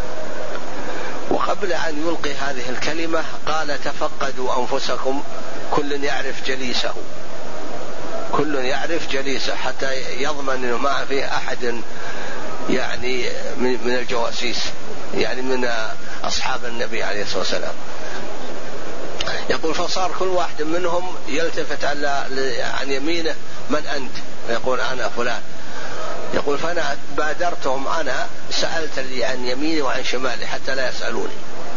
وقبل أن يلقي هذه الكلمة قال تفقدوا أنفسكم، كل يعرف جليسه، كل يعرف جليسه حتى يضمن أنه ما فيه أحد يعني من الجواسيس، يعني من أصحاب النبي عليه الصلاة والسلام. يقول فصار كل واحد منهم يلتفت عن يمينه من أنت؟ يقول أنا فلان. يقول فأنا بادرتهم، أنا سألت لي عن يميني وعن شمالي حتى لا يسألوني.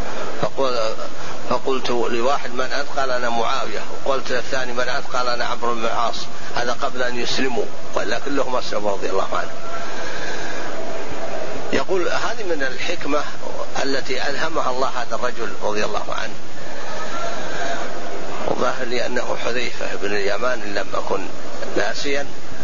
فقلت لواحد من أنت؟ قال أنا معاوية. وقلت للثاني من أنت؟ قال أنا عمرو بن العاص. هذا قبل أن يسلموا، ولا كلهم أسلموا رضي الله عنه. يقول هذه من الحكمة التي ألهمها الله هذا الرجل رضي الله عنه. وظاهر لي أنه حذيفة بن اليمان إن لم أكن ناسيا.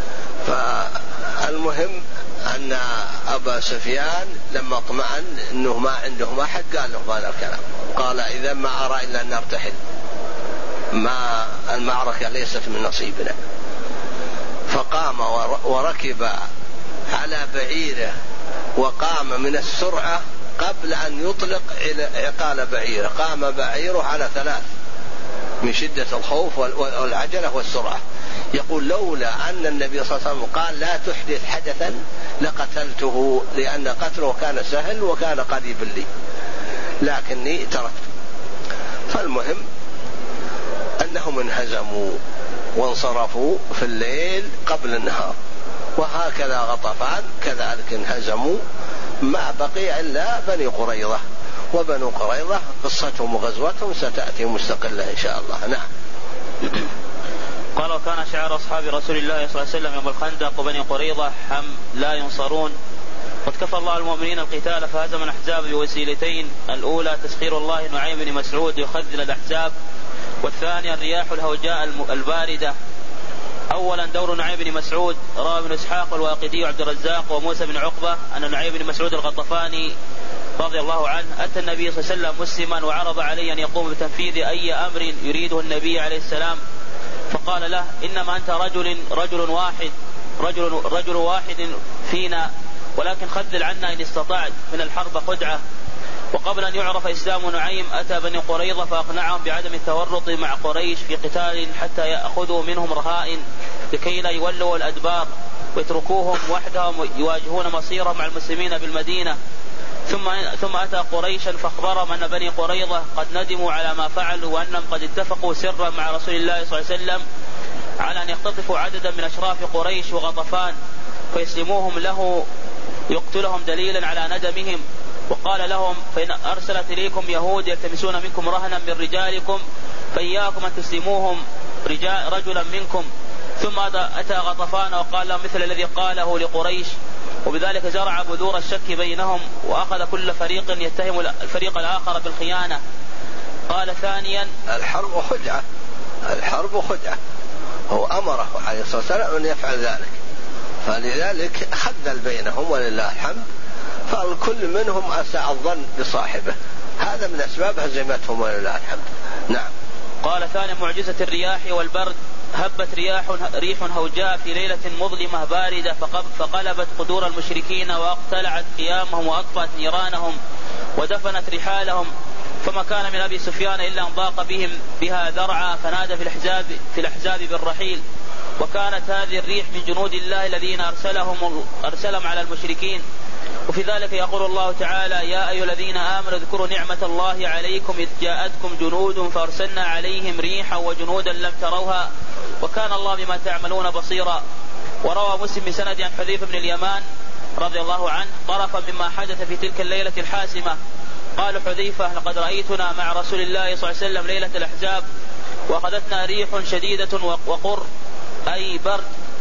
فالمهم أن أبا سفيان لما اطمأن أنه ما عندهم أحد قال له هذا الكلام، قال إذا ما أرى إلا أن نرتحل. ما المعركة ليست من نصيبنا. فقام وركب على بعيره وقام من السرعة قبل أن يطلق عقال بعيره، قام بعيره على 3 من شدة الخوف والعجلة والسرعة. يقول لولا أن النبي صلى الله عليه وسلم قال لا تحدث حدثا لقتلته، لأن قتله كان سهل وكان قريبا لي، لكني تركت. فالمهم أنهم انهزموا وانصرفوا في الليل قبل النهار، وهكذا غطفان كذلك انهزموا، ما بقي إلا بني قريظة. وبنو قريظة قصتهم وغزوتهم ستأتي مستقلة إن شاء الله. نعم. قال: وكان شعار أصحاب رسول الله صلى الله عليه وسلم يوم الخندق وبني قريظة حم لا ينصرون. قد كفى الله المؤمنين القتال فهزم الأحزاب بوسيلتين: الأولى تسخير الله نعيم بن مسعود يخذل الأحزاب، والثانية الرياح الهوجاء الباردة. أولا دور نعيم بن مسعود. روى ابن إسحاق والواقدي وعبد الرزاق وموسى بن عقبة أن نعيم بن مسعود الغطفاني رضي الله عنه أتى النبي صلى الله عليه وسلم مسلما وعرض عليه أن يقوم بتنفيذ أي أمر يريده النبي عليه السلام، فقال له: إنما أنت رجل واحد فينا، ولكن خذل عنا إن استطعت من الحرب خدعة. وقبل أن يعرف إسلام نعيم أتى بني قريظة فأقنعهم بعدم التورط مع قريش في قتال حتى يأخذوا منهم رهائن لكي لا يولوا الأدبار ويتركوهم وحدهم يواجهون مصيرهم مع المسلمين بالمدينة. ثم أتى قريشا فأخبرهم أن بني قريظة قد ندموا على ما فعلوا، وأنهم قد اتفقوا سرا مع رسول الله صلى الله عليه وسلم على أن يختطفوا عددا من أشراف قريش وغطفان فيسلموهم له يقتلهم دليلا على ندمهم. وقال لهم: فإن أرسلت إليكم يهود يلتمسون منكم رهنا من رجالكم فإياكم أن تسلموهم رجلا منكم. ثم أتى غطفان وقال لهم مثل الذي قاله لقريش، وبذلك زرع بذور الشك بينهم، وأخذ كل فريق يتهم الفريق الآخر بالخيانة. قال ثانيا: الحرب خدعة. هو أمره عليه الصلاة والسلام أن يفعل ذلك، فلذلك خذل بينهم ولله الحمد، فالكل منهم أساء الظن بصاحبه، هذا من أسباب هزيمتهم ولله الحمد. نعم. قال ثانيا: معجزة الرياح والبرد. هبت ريح هوجاء في ليلة مظلمة باردة فقلبت قدور المشركين وأقتلعت قيامهم وأطفأت نيرانهم ودفنت رحالهم، فما كان من أبي سفيان إلا أن ضاق بهم بها ذرعا فنادى في الأحزاب بالرحيل. وكانت هذه الريح من جنود الله الذين أرسلهم على المشركين. وفي ذلك يقول الله تعالى: يا أيها الذين آمنوا اذكروا نعمة الله عليكم إذ جاءتكم جنود فأرسلنا عليهم ريحا وجنودا لم تروها وكان الله بما تعملون بصيرا. وروى مسلم بسند عن حذيفة بن اليمان رضي الله عنه طرفا مما حدث في تلك الليلة الحاسمة. قال حذيفة: لقد رأيتنا مع رسول الله صلى الله عليه وسلم ليلة الأحزاب وأخذتنا ريح شديدة وقر أي برد،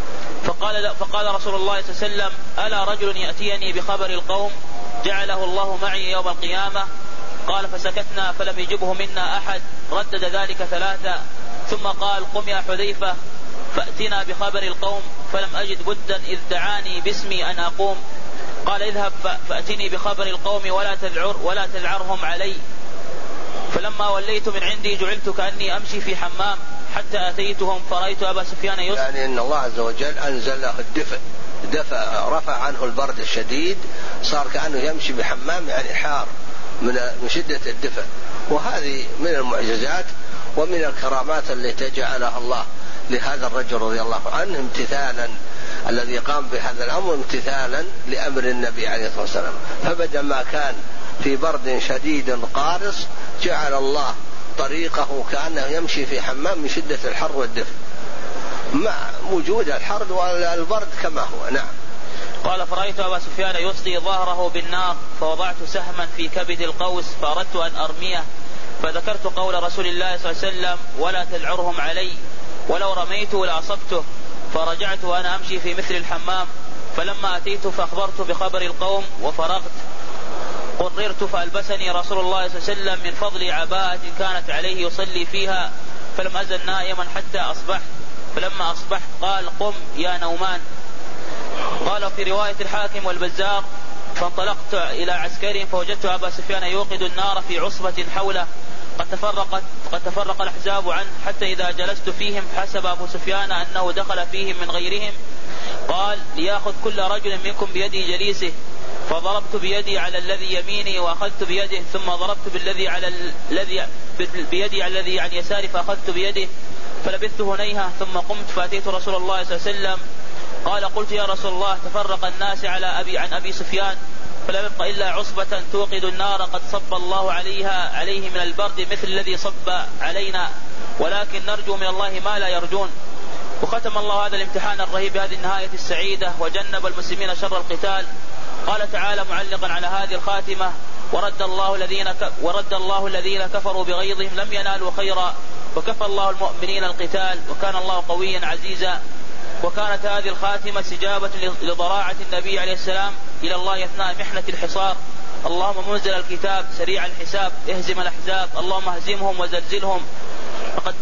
فقال رسول الله صلى الله عليه وسلم: ألا رجل يأتيني بخبر القوم جعله الله معي يوم القيامة؟ قال فسكتنا فلم يجبه منا أحد، ردد ذلك 3 ثم قال: قم يا حذيفة فأتنا بخبر القوم، فلم أجد بدا إذ دعاني باسمي أن أقوم. قال: اذهب فأتني بخبر القوم ولا تذعرهم علي. فلما وليت من عندي جعلت كأني أمشي في حمام حتى أتيتهم فرأيت أبا سفيان يعني إن الله عز وجل أنزل له الدفء رفع عنه البرد الشديد، صار كأنه يمشي بحمام، يعني حار من شدة الدفء. وهذه من المعجزات ومن الكرامات التي جعلها الله لهذا الرجل رضي الله عنه، امتثالا الذي قام بهذا الأمر امتثالا لأمر النبي عليه الصلاة والسلام. فبدأ ما كان في برد شديد قارص جعل الله طريقه كأنه يمشي في حمام من شدة الحر والدفء مع وجود الحر والبرد كما هو. نعم. قال: فرأيت أبا سفيان يصلي ظهره بالنار فوضعت سهما في كبد القوس فأردت أن أرميه، فذكرت قول رسول الله صلى الله عليه وسلم: ولا تذعرهم علي، ولو رميته لأصبته. فرجعت وأنا أمشي في مثل الحمام، فلما أتيت فأخبرت بخبر القوم وفرغت قررت فألبسني رسول الله صلى الله عليه وسلم من فضل عباءة كانت عليه يصلي فيها، فلم أزل نائما حتى أصبحت، فلما أصبحت قال: قم يا نومان. قال في رواية الحاكم والبزار: فانطلقت إلى عسكري فوجدت أبا سفيان يوقد النار في عصبة حوله، قد تفرق الأحزاب عنه حتى إذا جلست فيهم حسب أبو سفيان أنه دخل فيهم من غيرهم قال ليأخذ كل رجل منكم بيد جليسه، فضربت بيدي على الذي يميني وأخذت بيده، ثم ضربت بيدي على الذي عن يساري فأخذت بيده، فلبثت هنيهة ثم قمت فأتيت رسول الله صلى الله عليه وسلم قال قلت يا رسول الله تفرق الناس عن أبي سفيان فلم يبق إلا عصبة توقد النار قد صب الله عليه من البرد مثل الذي صب علينا، ولكن نرجو من الله ما لا يرجون. وختم الله هذا الامتحان الرهيب بهذه النهاية السعيدة وجنب المسلمين شر القتال. قال تعالى معلقا على هذه الخاتمة ورد الله الذين كفروا بغيظهم لم ينالوا خيرا وكفى الله المؤمنين القتال وكان الله قويا عزيزا. وكانت هذه الخاتمة استجابة لضراعة النبي عليه السلام إلى الله أثناء محنة الحصار. اللهم منزل الكتاب سريع الحساب اهزم الأحزاب اللهم اهزمهم وزلزلهم. لقد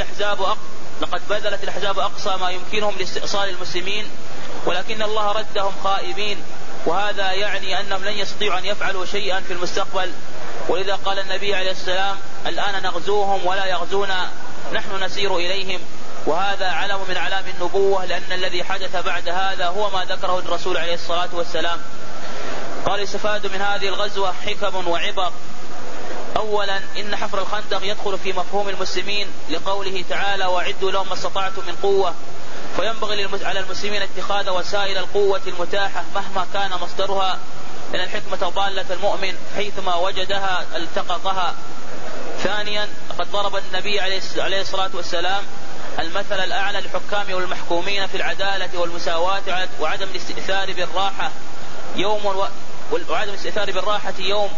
بذلت الأحزاب أقصى ما يمكنهم لاستئصال المسلمين ولكن الله ردهم خائبين، وهذا يعني أنهم لن يستطيعوا أن يفعلوا شيئا في المستقبل. ولذا قال النبي عليه السلام الآن نغزوهم ولا يغزونا نحن نسير إليهم، وهذا علم من علام النبوة لأن الذي حدث بعد هذا هو ما ذكره الرسول عليه الصلاة والسلام. قال يستفاد من هذه الغزوة حكم وعبر. أولا إن حفر الخندق يدخل في مفهوم المسلمين لقوله تعالى وأعدوا لهم ما استطعتم من قوة، فينبغي على المسلمين اتخاذ وسائل القوة المتاحة مهما كان مصدرها، لأن الحكمة ضالة المؤمن حيثما وجدها التقطها. ثانيا قد ضرب النبي عليه الصلاة والسلام المثل الأعلى للحكام والمحكومين في العدالة والمساواة وعدم الاستئثار بالراحة يوم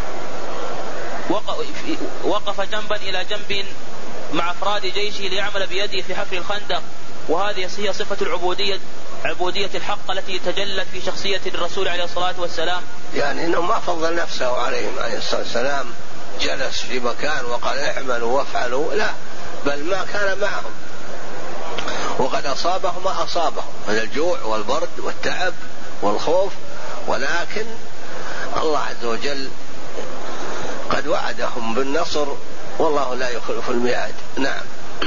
وقف جنبا إلى جنب مع أفراد جيشه ليعمل بيده في حفر الخندق، وهذه هي صفة عبودية الحق التي تجلت في شخصية الرسول عليه الصلاة والسلام. يعني إنه ما فضل نفسه عليه الصلاة والسلام جلس في مكان وقال اعملوا وافعلوا، لا، بل ما كان معهم وقد أصابه ما أصابه من الجوع والبرد والتعب والخوف، ولكن الله عز وجل قد وعدهم بالنصر والله لا يخلف الميعاد. نعم.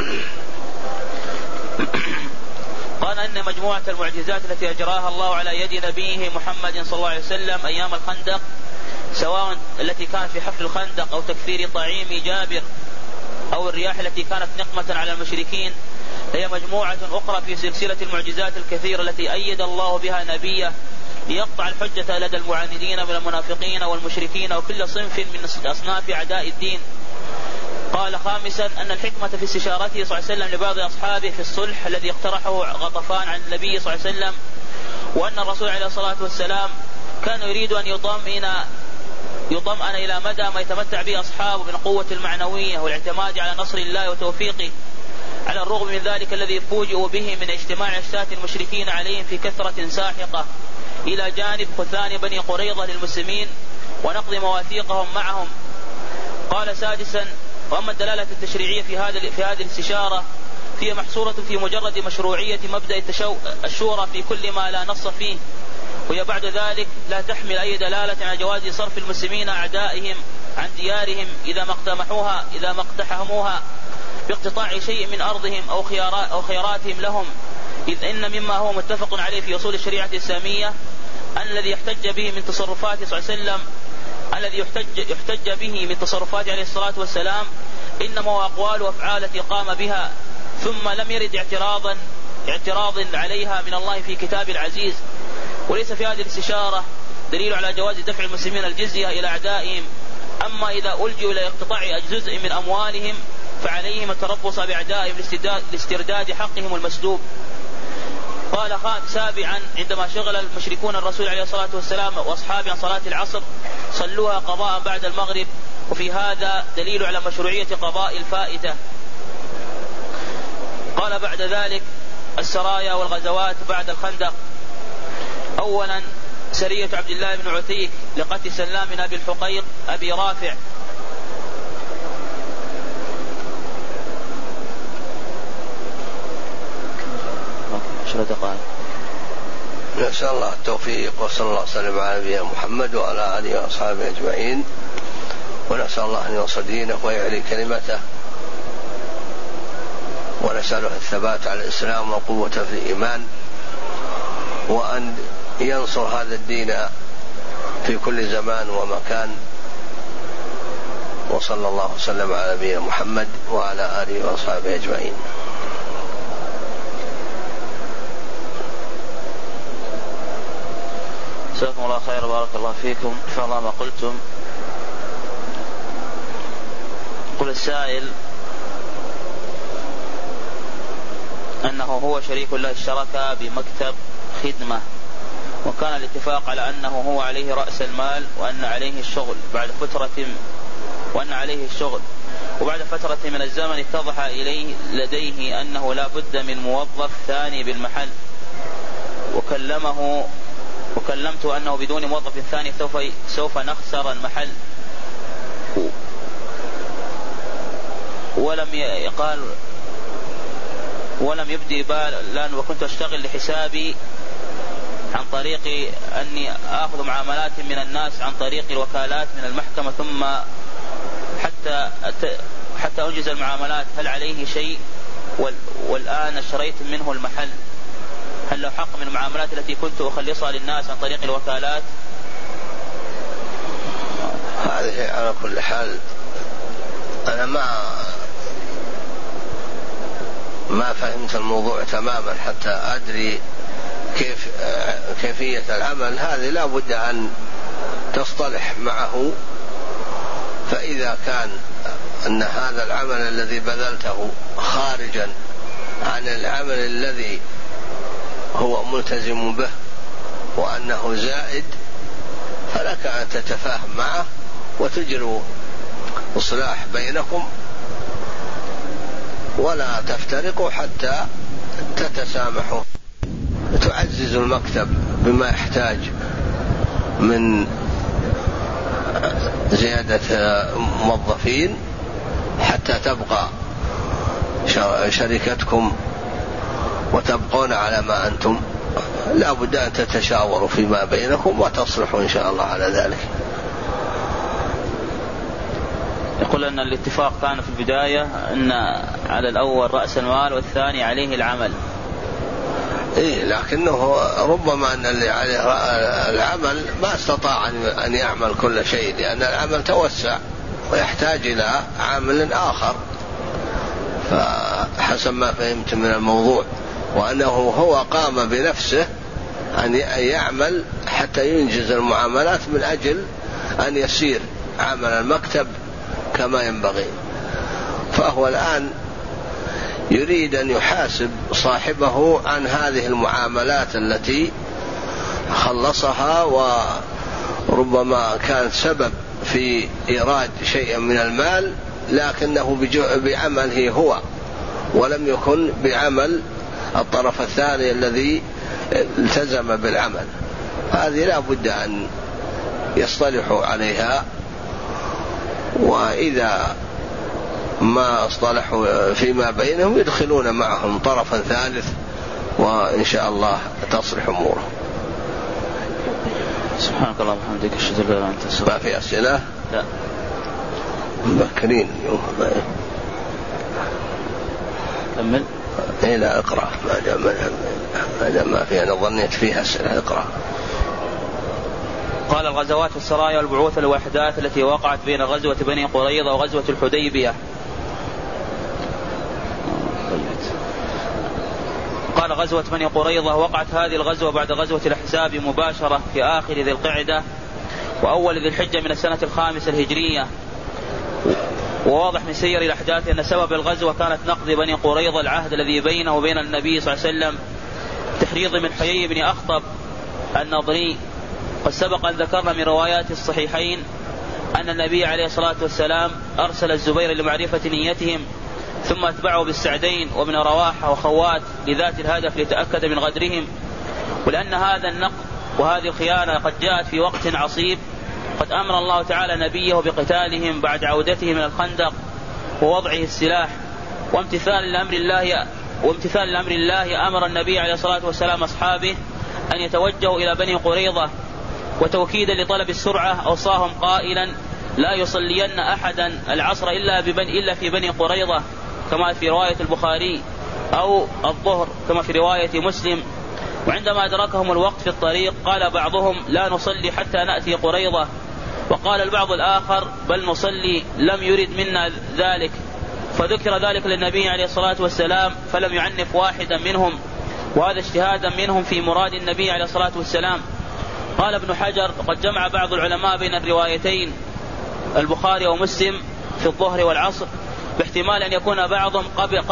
قال أن مجموعة المعجزات التي أجراها الله على يد نبيه محمد صلى الله عليه وسلم أيام الخندق، سواء التي كانت في حفر الخندق أو تكثير طعيم جابر أو الرياح التي كانت نقمة على المشركين، هي مجموعة أخرى في سلسلة المعجزات الكثيرة التي أيد الله بها نبيه ليقطع الحجة لدى المعاندين من المنافقين والمشركين وكل صنف من أصناف أعداء الدين. قال خامسا أن الحكمة في استشارته صلى الله عليه وسلم لبعض أصحابه في الصلح الذي اقترحه غطفان عن النبي صلى الله عليه وسلم، وأن الرسول عليه الصلاة والسلام كان يريد أن يطمئن إلى مدى ما يتمتع به أصحابه من قوة المعنوية والاعتماد على نصر الله وتوفيقه، على الرغم من ذلك الذي فوجئوا به من اجتماع أشتات المشركين عليهم في كثرة ساحقة إلى جانب خثان بني قريظة للمسلمين ونقض مواثيقهم معهم. قال سادسا وأما الدلالة التشريعية في هذه الاستشارة فهي محصورة في مجرد مشروعية مبدأ الشورى في كل ما لا نص فيه، وهي بعد ذلك لا تحمل أي دلالة على جواز صرف المسلمين أعدائهم عن ديارهم إذا ما اقتحموها باقتطاع شيء من أرضهم أو خياراتهم لهم، إذ إن مما هو متفق عليه في أصول الشريعة الإسلامية أن الذي يحتج به من تصرفاته صلى الله عليه وسلم يحتج به من تصرفاته عليه الصلاة والسلام إنما هو أقوال وأفعال التي قام بها، ثم لم يرد اعتراض عليها من الله في كتاب العزيز. وليس في هذه الاستشارة دليل على جواز دفع المسلمين الجزية إلى أعدائهم، أما إذا ألجوا إلى اقتطاع جزء من أموالهم فعليهم التربص بأعدائهم لاسترداد حقهم المسلوب. قال سابعا عندما شغل المشركون الرسول عليه الصلاة والسلام وأصحابه عن صلاة العصر صلوها قضاء بعد المغرب، وفي هذا دليل على مشروعية قضاء الفائتة. قال بعد ذلك السرايا والغزوات بعد الخندق. أولا سرية عبد الله بن عتيك لقتل سلام بن أبي الحقيق أبي رافع. نسأل الله التوفيق وصلى الله وسلم على نبينا محمد وعلى آله وأصحابه أجمعين. ونسأل الله أن ينصر دينه ويعلي كلمته، ونسأله الثبات على الإسلام والقوة في الإيمان، وأن ينصر هذا الدين في كل زمان ومكان. وصلى الله وسلم على نبينا محمد وعلى آله وأصحابه أجمعين. جزاكم الله خير، بارك الله فيكم. فما ما قلتم. قل السائل أنه هو شريك له اشترك بمكتب خدمة، وكان الاتفاق على أنه هو عليه رأس المال وأن عليه الشغل وبعد فترة من الزمن اتضح لديه أنه لا بد من موظف ثاني بالمحل، وكلمته أنه بدون موظف ثاني سوف نخسر المحل، ولم يبدي بالا، وكنت أشتغل لحسابي عن طريق أني آخذ معاملات من الناس عن طريق الوكالات من المحكمة، ثم حتى أنجز المعاملات. هل عليه شيء؟ والآن اشتريت منه المحل، هل له حق من المعاملات التي كنت أخلصها للناس عن طريق الوكالات؟ هذه على كل حال أنا ما فهمت الموضوع تماما حتى أدري كيفية العمل. هذه لا بد أن تصطلح معه، فإذا كان أن هذا العمل الذي بذلته خارجا عن العمل الذي هو ملتزم به وأنه زائد، فلك أن تتفاهم معه وتجروا إصلاح بينكم، ولا تفترقوا حتى تتسامحوا. تعزز المكتب بما يحتاج من زيادة موظفين حتى تبقى شركتكم وتبقون على ما أنتم. لا بد أن تتشاوروا فيما بينكم وتصلحوا إن شاء الله على ذلك. يقول أن الاتفاق كان في البداية أن على الأول رأس المال والثاني عليه العمل. لكنه ربما أن اللي عليه العمل ما استطاع أن يعمل كل شيء، لأن العمل توسع ويحتاج إلى عامل آخر، فحسب ما فهمت من الموضوع، وأنه هو قام بنفسه أن يعمل حتى ينجز المعاملات من أجل أن يسير عمل المكتب كما ينبغي. فهو الآن يريد أن يحاسب صاحبه عن هذه المعاملات التي خلصها، وربما كانت سبب في إيراد شيء من المال، لكنه بعمله هو ولم يكن بعمل الطرف الثاني الذي التزم بالعمل. هذه لا بد أن يصطلحوا عليها، وإذا ما اصطلحوا فيما بينهم يدخلون معهم طرفا ثالث، وإن شاء الله تصلح أموره. سبحانك اللهم وبحمدك أشهد أن لا إله إلا أنت أستغفرك. ما في أسئلة؟ لا. مبكرين اليوم. كمل. لا اقرأ ما في. أنا ظنيت فيها أسئلة. اقرأ. قال: الغزوات والسرايا والبعوث والوحدات التي وقعت بين غزوة بني قريظة وغزوة الحديبية. قال: غزوة بني قريظة وقعت هذه الغزوة بعد غزوة الأحزاب مباشرة في آخر ذي القعدة وأول ذي الحجة من السنة 5 الهجرية. وواضح من سير الأحداث أن سبب الغزوة كانت نقض بني قريظة العهد الذي بينه وبين النبي صلى الله عليه وسلم، تحريض من حيي بن أخطب النضري. قد سبق أن ذكرنا من روايات الصحيحين أن النبي عليه الصلاة والسلام أرسل الزبير لمعرفة نيتهم، ثم أتبعه بالسعدين وابن رواحة وخوات لذات الهدف ليتأكد من غدرهم. ولأن هذا النقض وهذه الخيانة قد جاءت في وقت عصيب، قد أمر الله تعالى نبيه بقتالهم بعد عودته من الخندق ووضعه السلاح. وامتثال لأمر الله أمر النبي عليه الصلاة والسلام أصحابه أن يتوجهوا إلى بني قريظة، وتوكيدا لطلب السرعة أوصاهم قائلا: لا يصلين أحدا العصر إلا في بني قريظة كما في رواية البخاري، أو الظهر كما في رواية مسلم. وعندما أدركهم الوقت في الطريق قال بعضهم لا نصلي حتى نأتي قريظة، وقال البعض الآخر بل نصلي، لم يرد منا ذلك. فذكر ذلك للنبي عليه الصلاة والسلام فلم يعنف واحدا منهم، وهذا اجتهادا منهم في مراد النبي عليه الصلاة والسلام. قال ابن حجر وقد جمع بعض العلماء بين الروايتين البخاري ومسلم في الظهر والعصر، باحتمال أن يكون بعضهم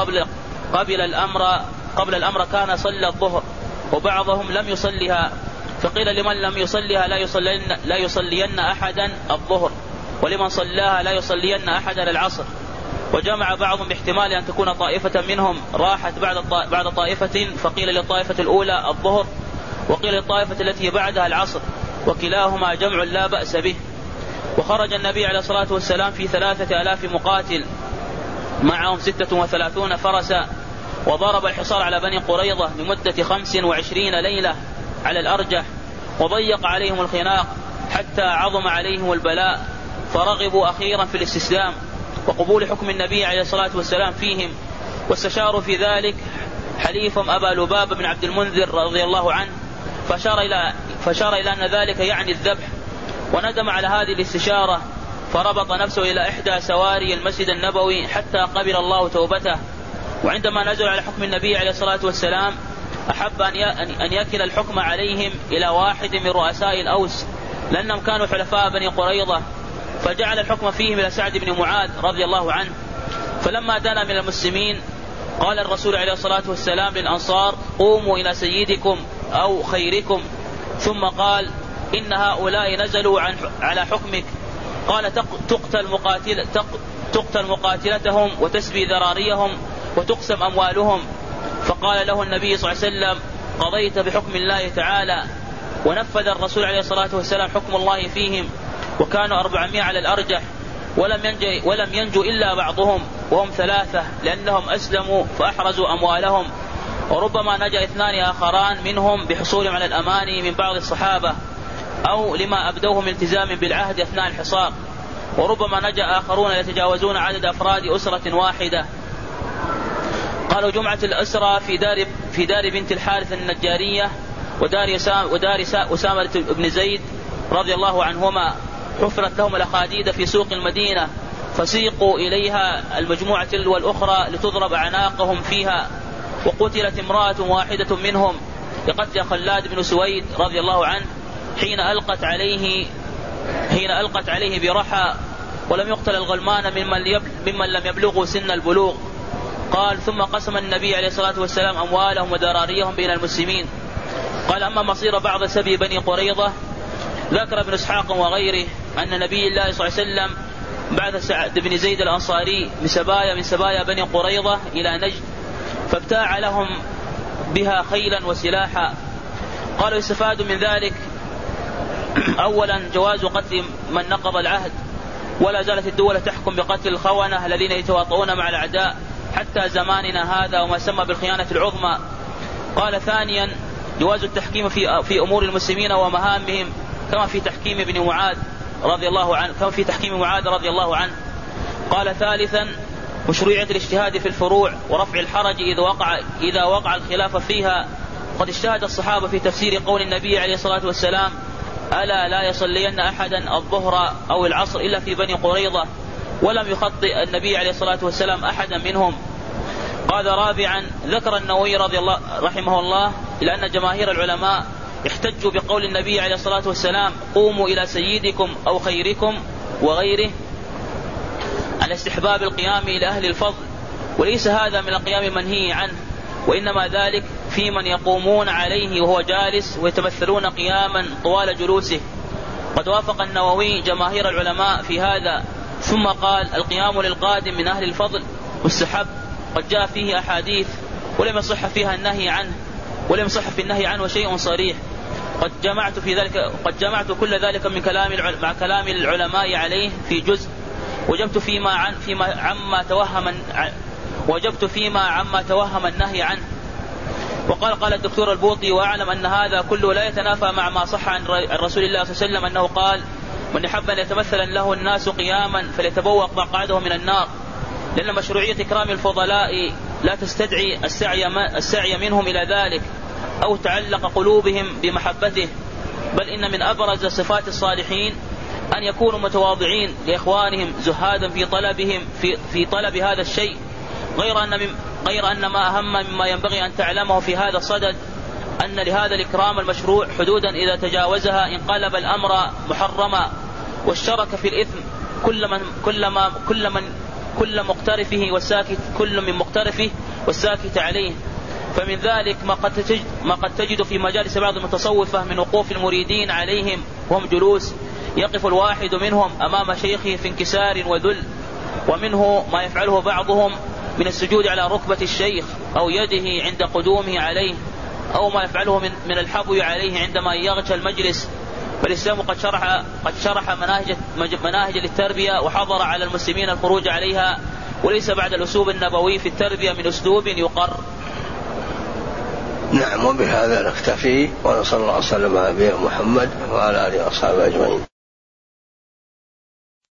قبل الأمر كان صلى الظهر وبعضهم لم يصليها، فقيل لمن لم يصليها لا يصلين أحدا الظهر، ولمن صلاها لا يصلين أحدا العصر. وجمع بعضهم باحتمال أن تكون طائفة منهم راحت بعد طائفة، فقيل للطائفة الأولى الظهر وقيل للطائفة التي بعدها العصر، وكلاهما جمع لا بأس به. وخرج النبي عليه الصلاة والسلام في 3000 مقاتل معهم 36 فرسا، وضرب الحصار على بني قريظة لمدة 25 ليلة على الأرجح، وضيق عليهم الخناق حتى عظم عليهم البلاء، فرغبوا أخيرا في الاستسلام وقبول حكم النبي عليه الصلاة والسلام فيهم. واستشاروا في ذلك حليفهم أبا لبابة بن عبد المنذر رضي الله عنه، فشار إلى أن ذلك يعني الذبح، وندم على هذه الاستشارة، فربط نفسه إلى إحدى سواري المسجد النبوي حتى قبل الله توبته. وعندما نزل على حكم النبي عليه الصلاة والسلام أحب أن يكل الحكم عليهم إلى واحد من رؤساء الأوس، لأنهم كانوا حلفاء بني قريظة، فجعل الحكم فيهم إلى سعد بن معاذ رضي الله عنه. فلما دنا من المسلمين قال الرسول عليه الصلاة والسلام للأنصار قوموا إلى سيدكم أو خيركم، ثم قال إن هؤلاء نزلوا على حكمك. قال تقتل مقاتلتهم وتسبي ذراريهم وتقسم أموالهم. فقال له النبي صلى الله عليه وسلم قضيت بحكم الله تعالى. ونفذ الرسول عليه الصلاة والسلام حكم الله فيهم، وكانوا 400 على الأرجح، ولم ينجو إلا بعضهم وهم 3 لأنهم أسلموا فأحرزوا أموالهم، وربما نجا 2 آخران منهم بحصولهم على الأمان من بعض الصحابة أو لما أبدوه من التزام بالعهد أثناء الحصار، وربما نجا آخرون يتجاوزون عدد أفراد أسرة واحدة. قالوا جمعة الأسرى في دار بنت الحارث النجارية ودار أسامة بن زيد رضي الله عنهما، حفرت لهم الأخاديد في سوق المدينة، فسيقوا إليها المجموعة تلو الأخرى لتضرب أعناقهم فيها. وقتلت امرأة واحدة منهم لقتل خلاد بن سويد رضي الله عنه حين ألقت عليه برحى، ولم يقتل الغلمان ممن لم يبلغوا سن البلوغ. قال ثم قسم النبي عليه الصلاة والسلام أموالهم ودراريهم بين المسلمين. قال أما مصير بعض سبي بني قريظة، ذكر ابن إسحاق وغيره أن نبي الله صلى الله عليه وسلم بعث سعد بن زيد الأنصاري من سبايا بني قريظة إلى نجد، فابتاع لهم بها خيلا وسلاحا. قالوا يستفاد من ذلك أولا جواز قتل من نقض العهد، ولا زالت الدولة تحكم بقتل الخونة الذين يتواطؤون مع الأعداء حتى زماننا هذا، وما سمى بالخيانة العظمى. قال ثانيا جواز التحكيم في أمور المسلمين ومهامهم كما في تحكيم ابن معاذ رضي الله عنه قال ثالثا مشروعية الاجتهاد في الفروع ورفع الحرج إذا وقع الخلاف فيها. قد اجتهد الصحابة في تفسير قول النبي عليه الصلاة والسلام ألا لا يصلين أحدا الظهر أو العصر إلا في بني قريظة، ولم يخطئ النبي عليه الصلاة والسلام أحدا منهم. قال رابعا ذكر النووي رحمه الله إلى أن جماهير العلماء احتجوا بقول النبي عليه الصلاة والسلام قوموا إلى سيدكم أو خيركم وغيره على استحباب القيام إلى أهل الفضل، وليس هذا من القيام المنهي عنه، وإنما ذلك في من يقومون عليه وهو جالس ويتمثلون قياما طوال جلوسه. قد وافق النووي جماهير العلماء في هذا، ثم قال القيام للقادم من أهل الفضل مستحب، قد جاء فيه أحاديث ولم يصح فيها النهي عنه، ولم يصح في النهي عنه شيء صريح. قد جمعت كل ذلك مع كلام العلماء عليه في جزء، وجبت فيما عما توهم النهي عنه. وقال الدكتور البوطي وأعلم أن هذا كله لا يتنافى مع ما صح عن رسول الله صلى الله عليه وسلم أنه قال من أحب أن يتمثل له الناس قياما فليتبوأ مقعده من النار، لأن مشروعية إكرام الفضلاء لا تستدعي السعي منهم إلى ذلك أو تعلق قلوبهم بمحبته، بل إن من أبرز صفات الصالحين أن يكونوا متواضعين لإخوانهم زهادا في طلب هذا الشيء، غير أن ما أهم مما ينبغي أن تعلمه في هذا الصدد أن لهذا الإكرام المشروع حدودا إذا تجاوزها انقلب الأمر محرما، واشترك في الإثم كل من مقترفه والساكت عليه. فمن ذلك ما قد تجد في مجالس بعض المتصوفة من وقوف المريدين عليهم وهم جلوس، يقف الواحد منهم أمام شيخه في انكسار وذل، ومنه ما يفعله بعضهم من السجود على ركبة الشيخ أو يده عند قدومه عليه، أو ما يفعله من الحبو عليه عندما يغشى المجلس. فالإسلام قد شرح مناهج للتربية وحضر على المسلمين الخروج عليها، وليس بعد الأسلوب النبوي في التربية من أسلوب يقر. نعم، وبهذا نكتفي، ونصلى الله وسلم على نبينا محمد وعلى آله وأصحابه أجمعين.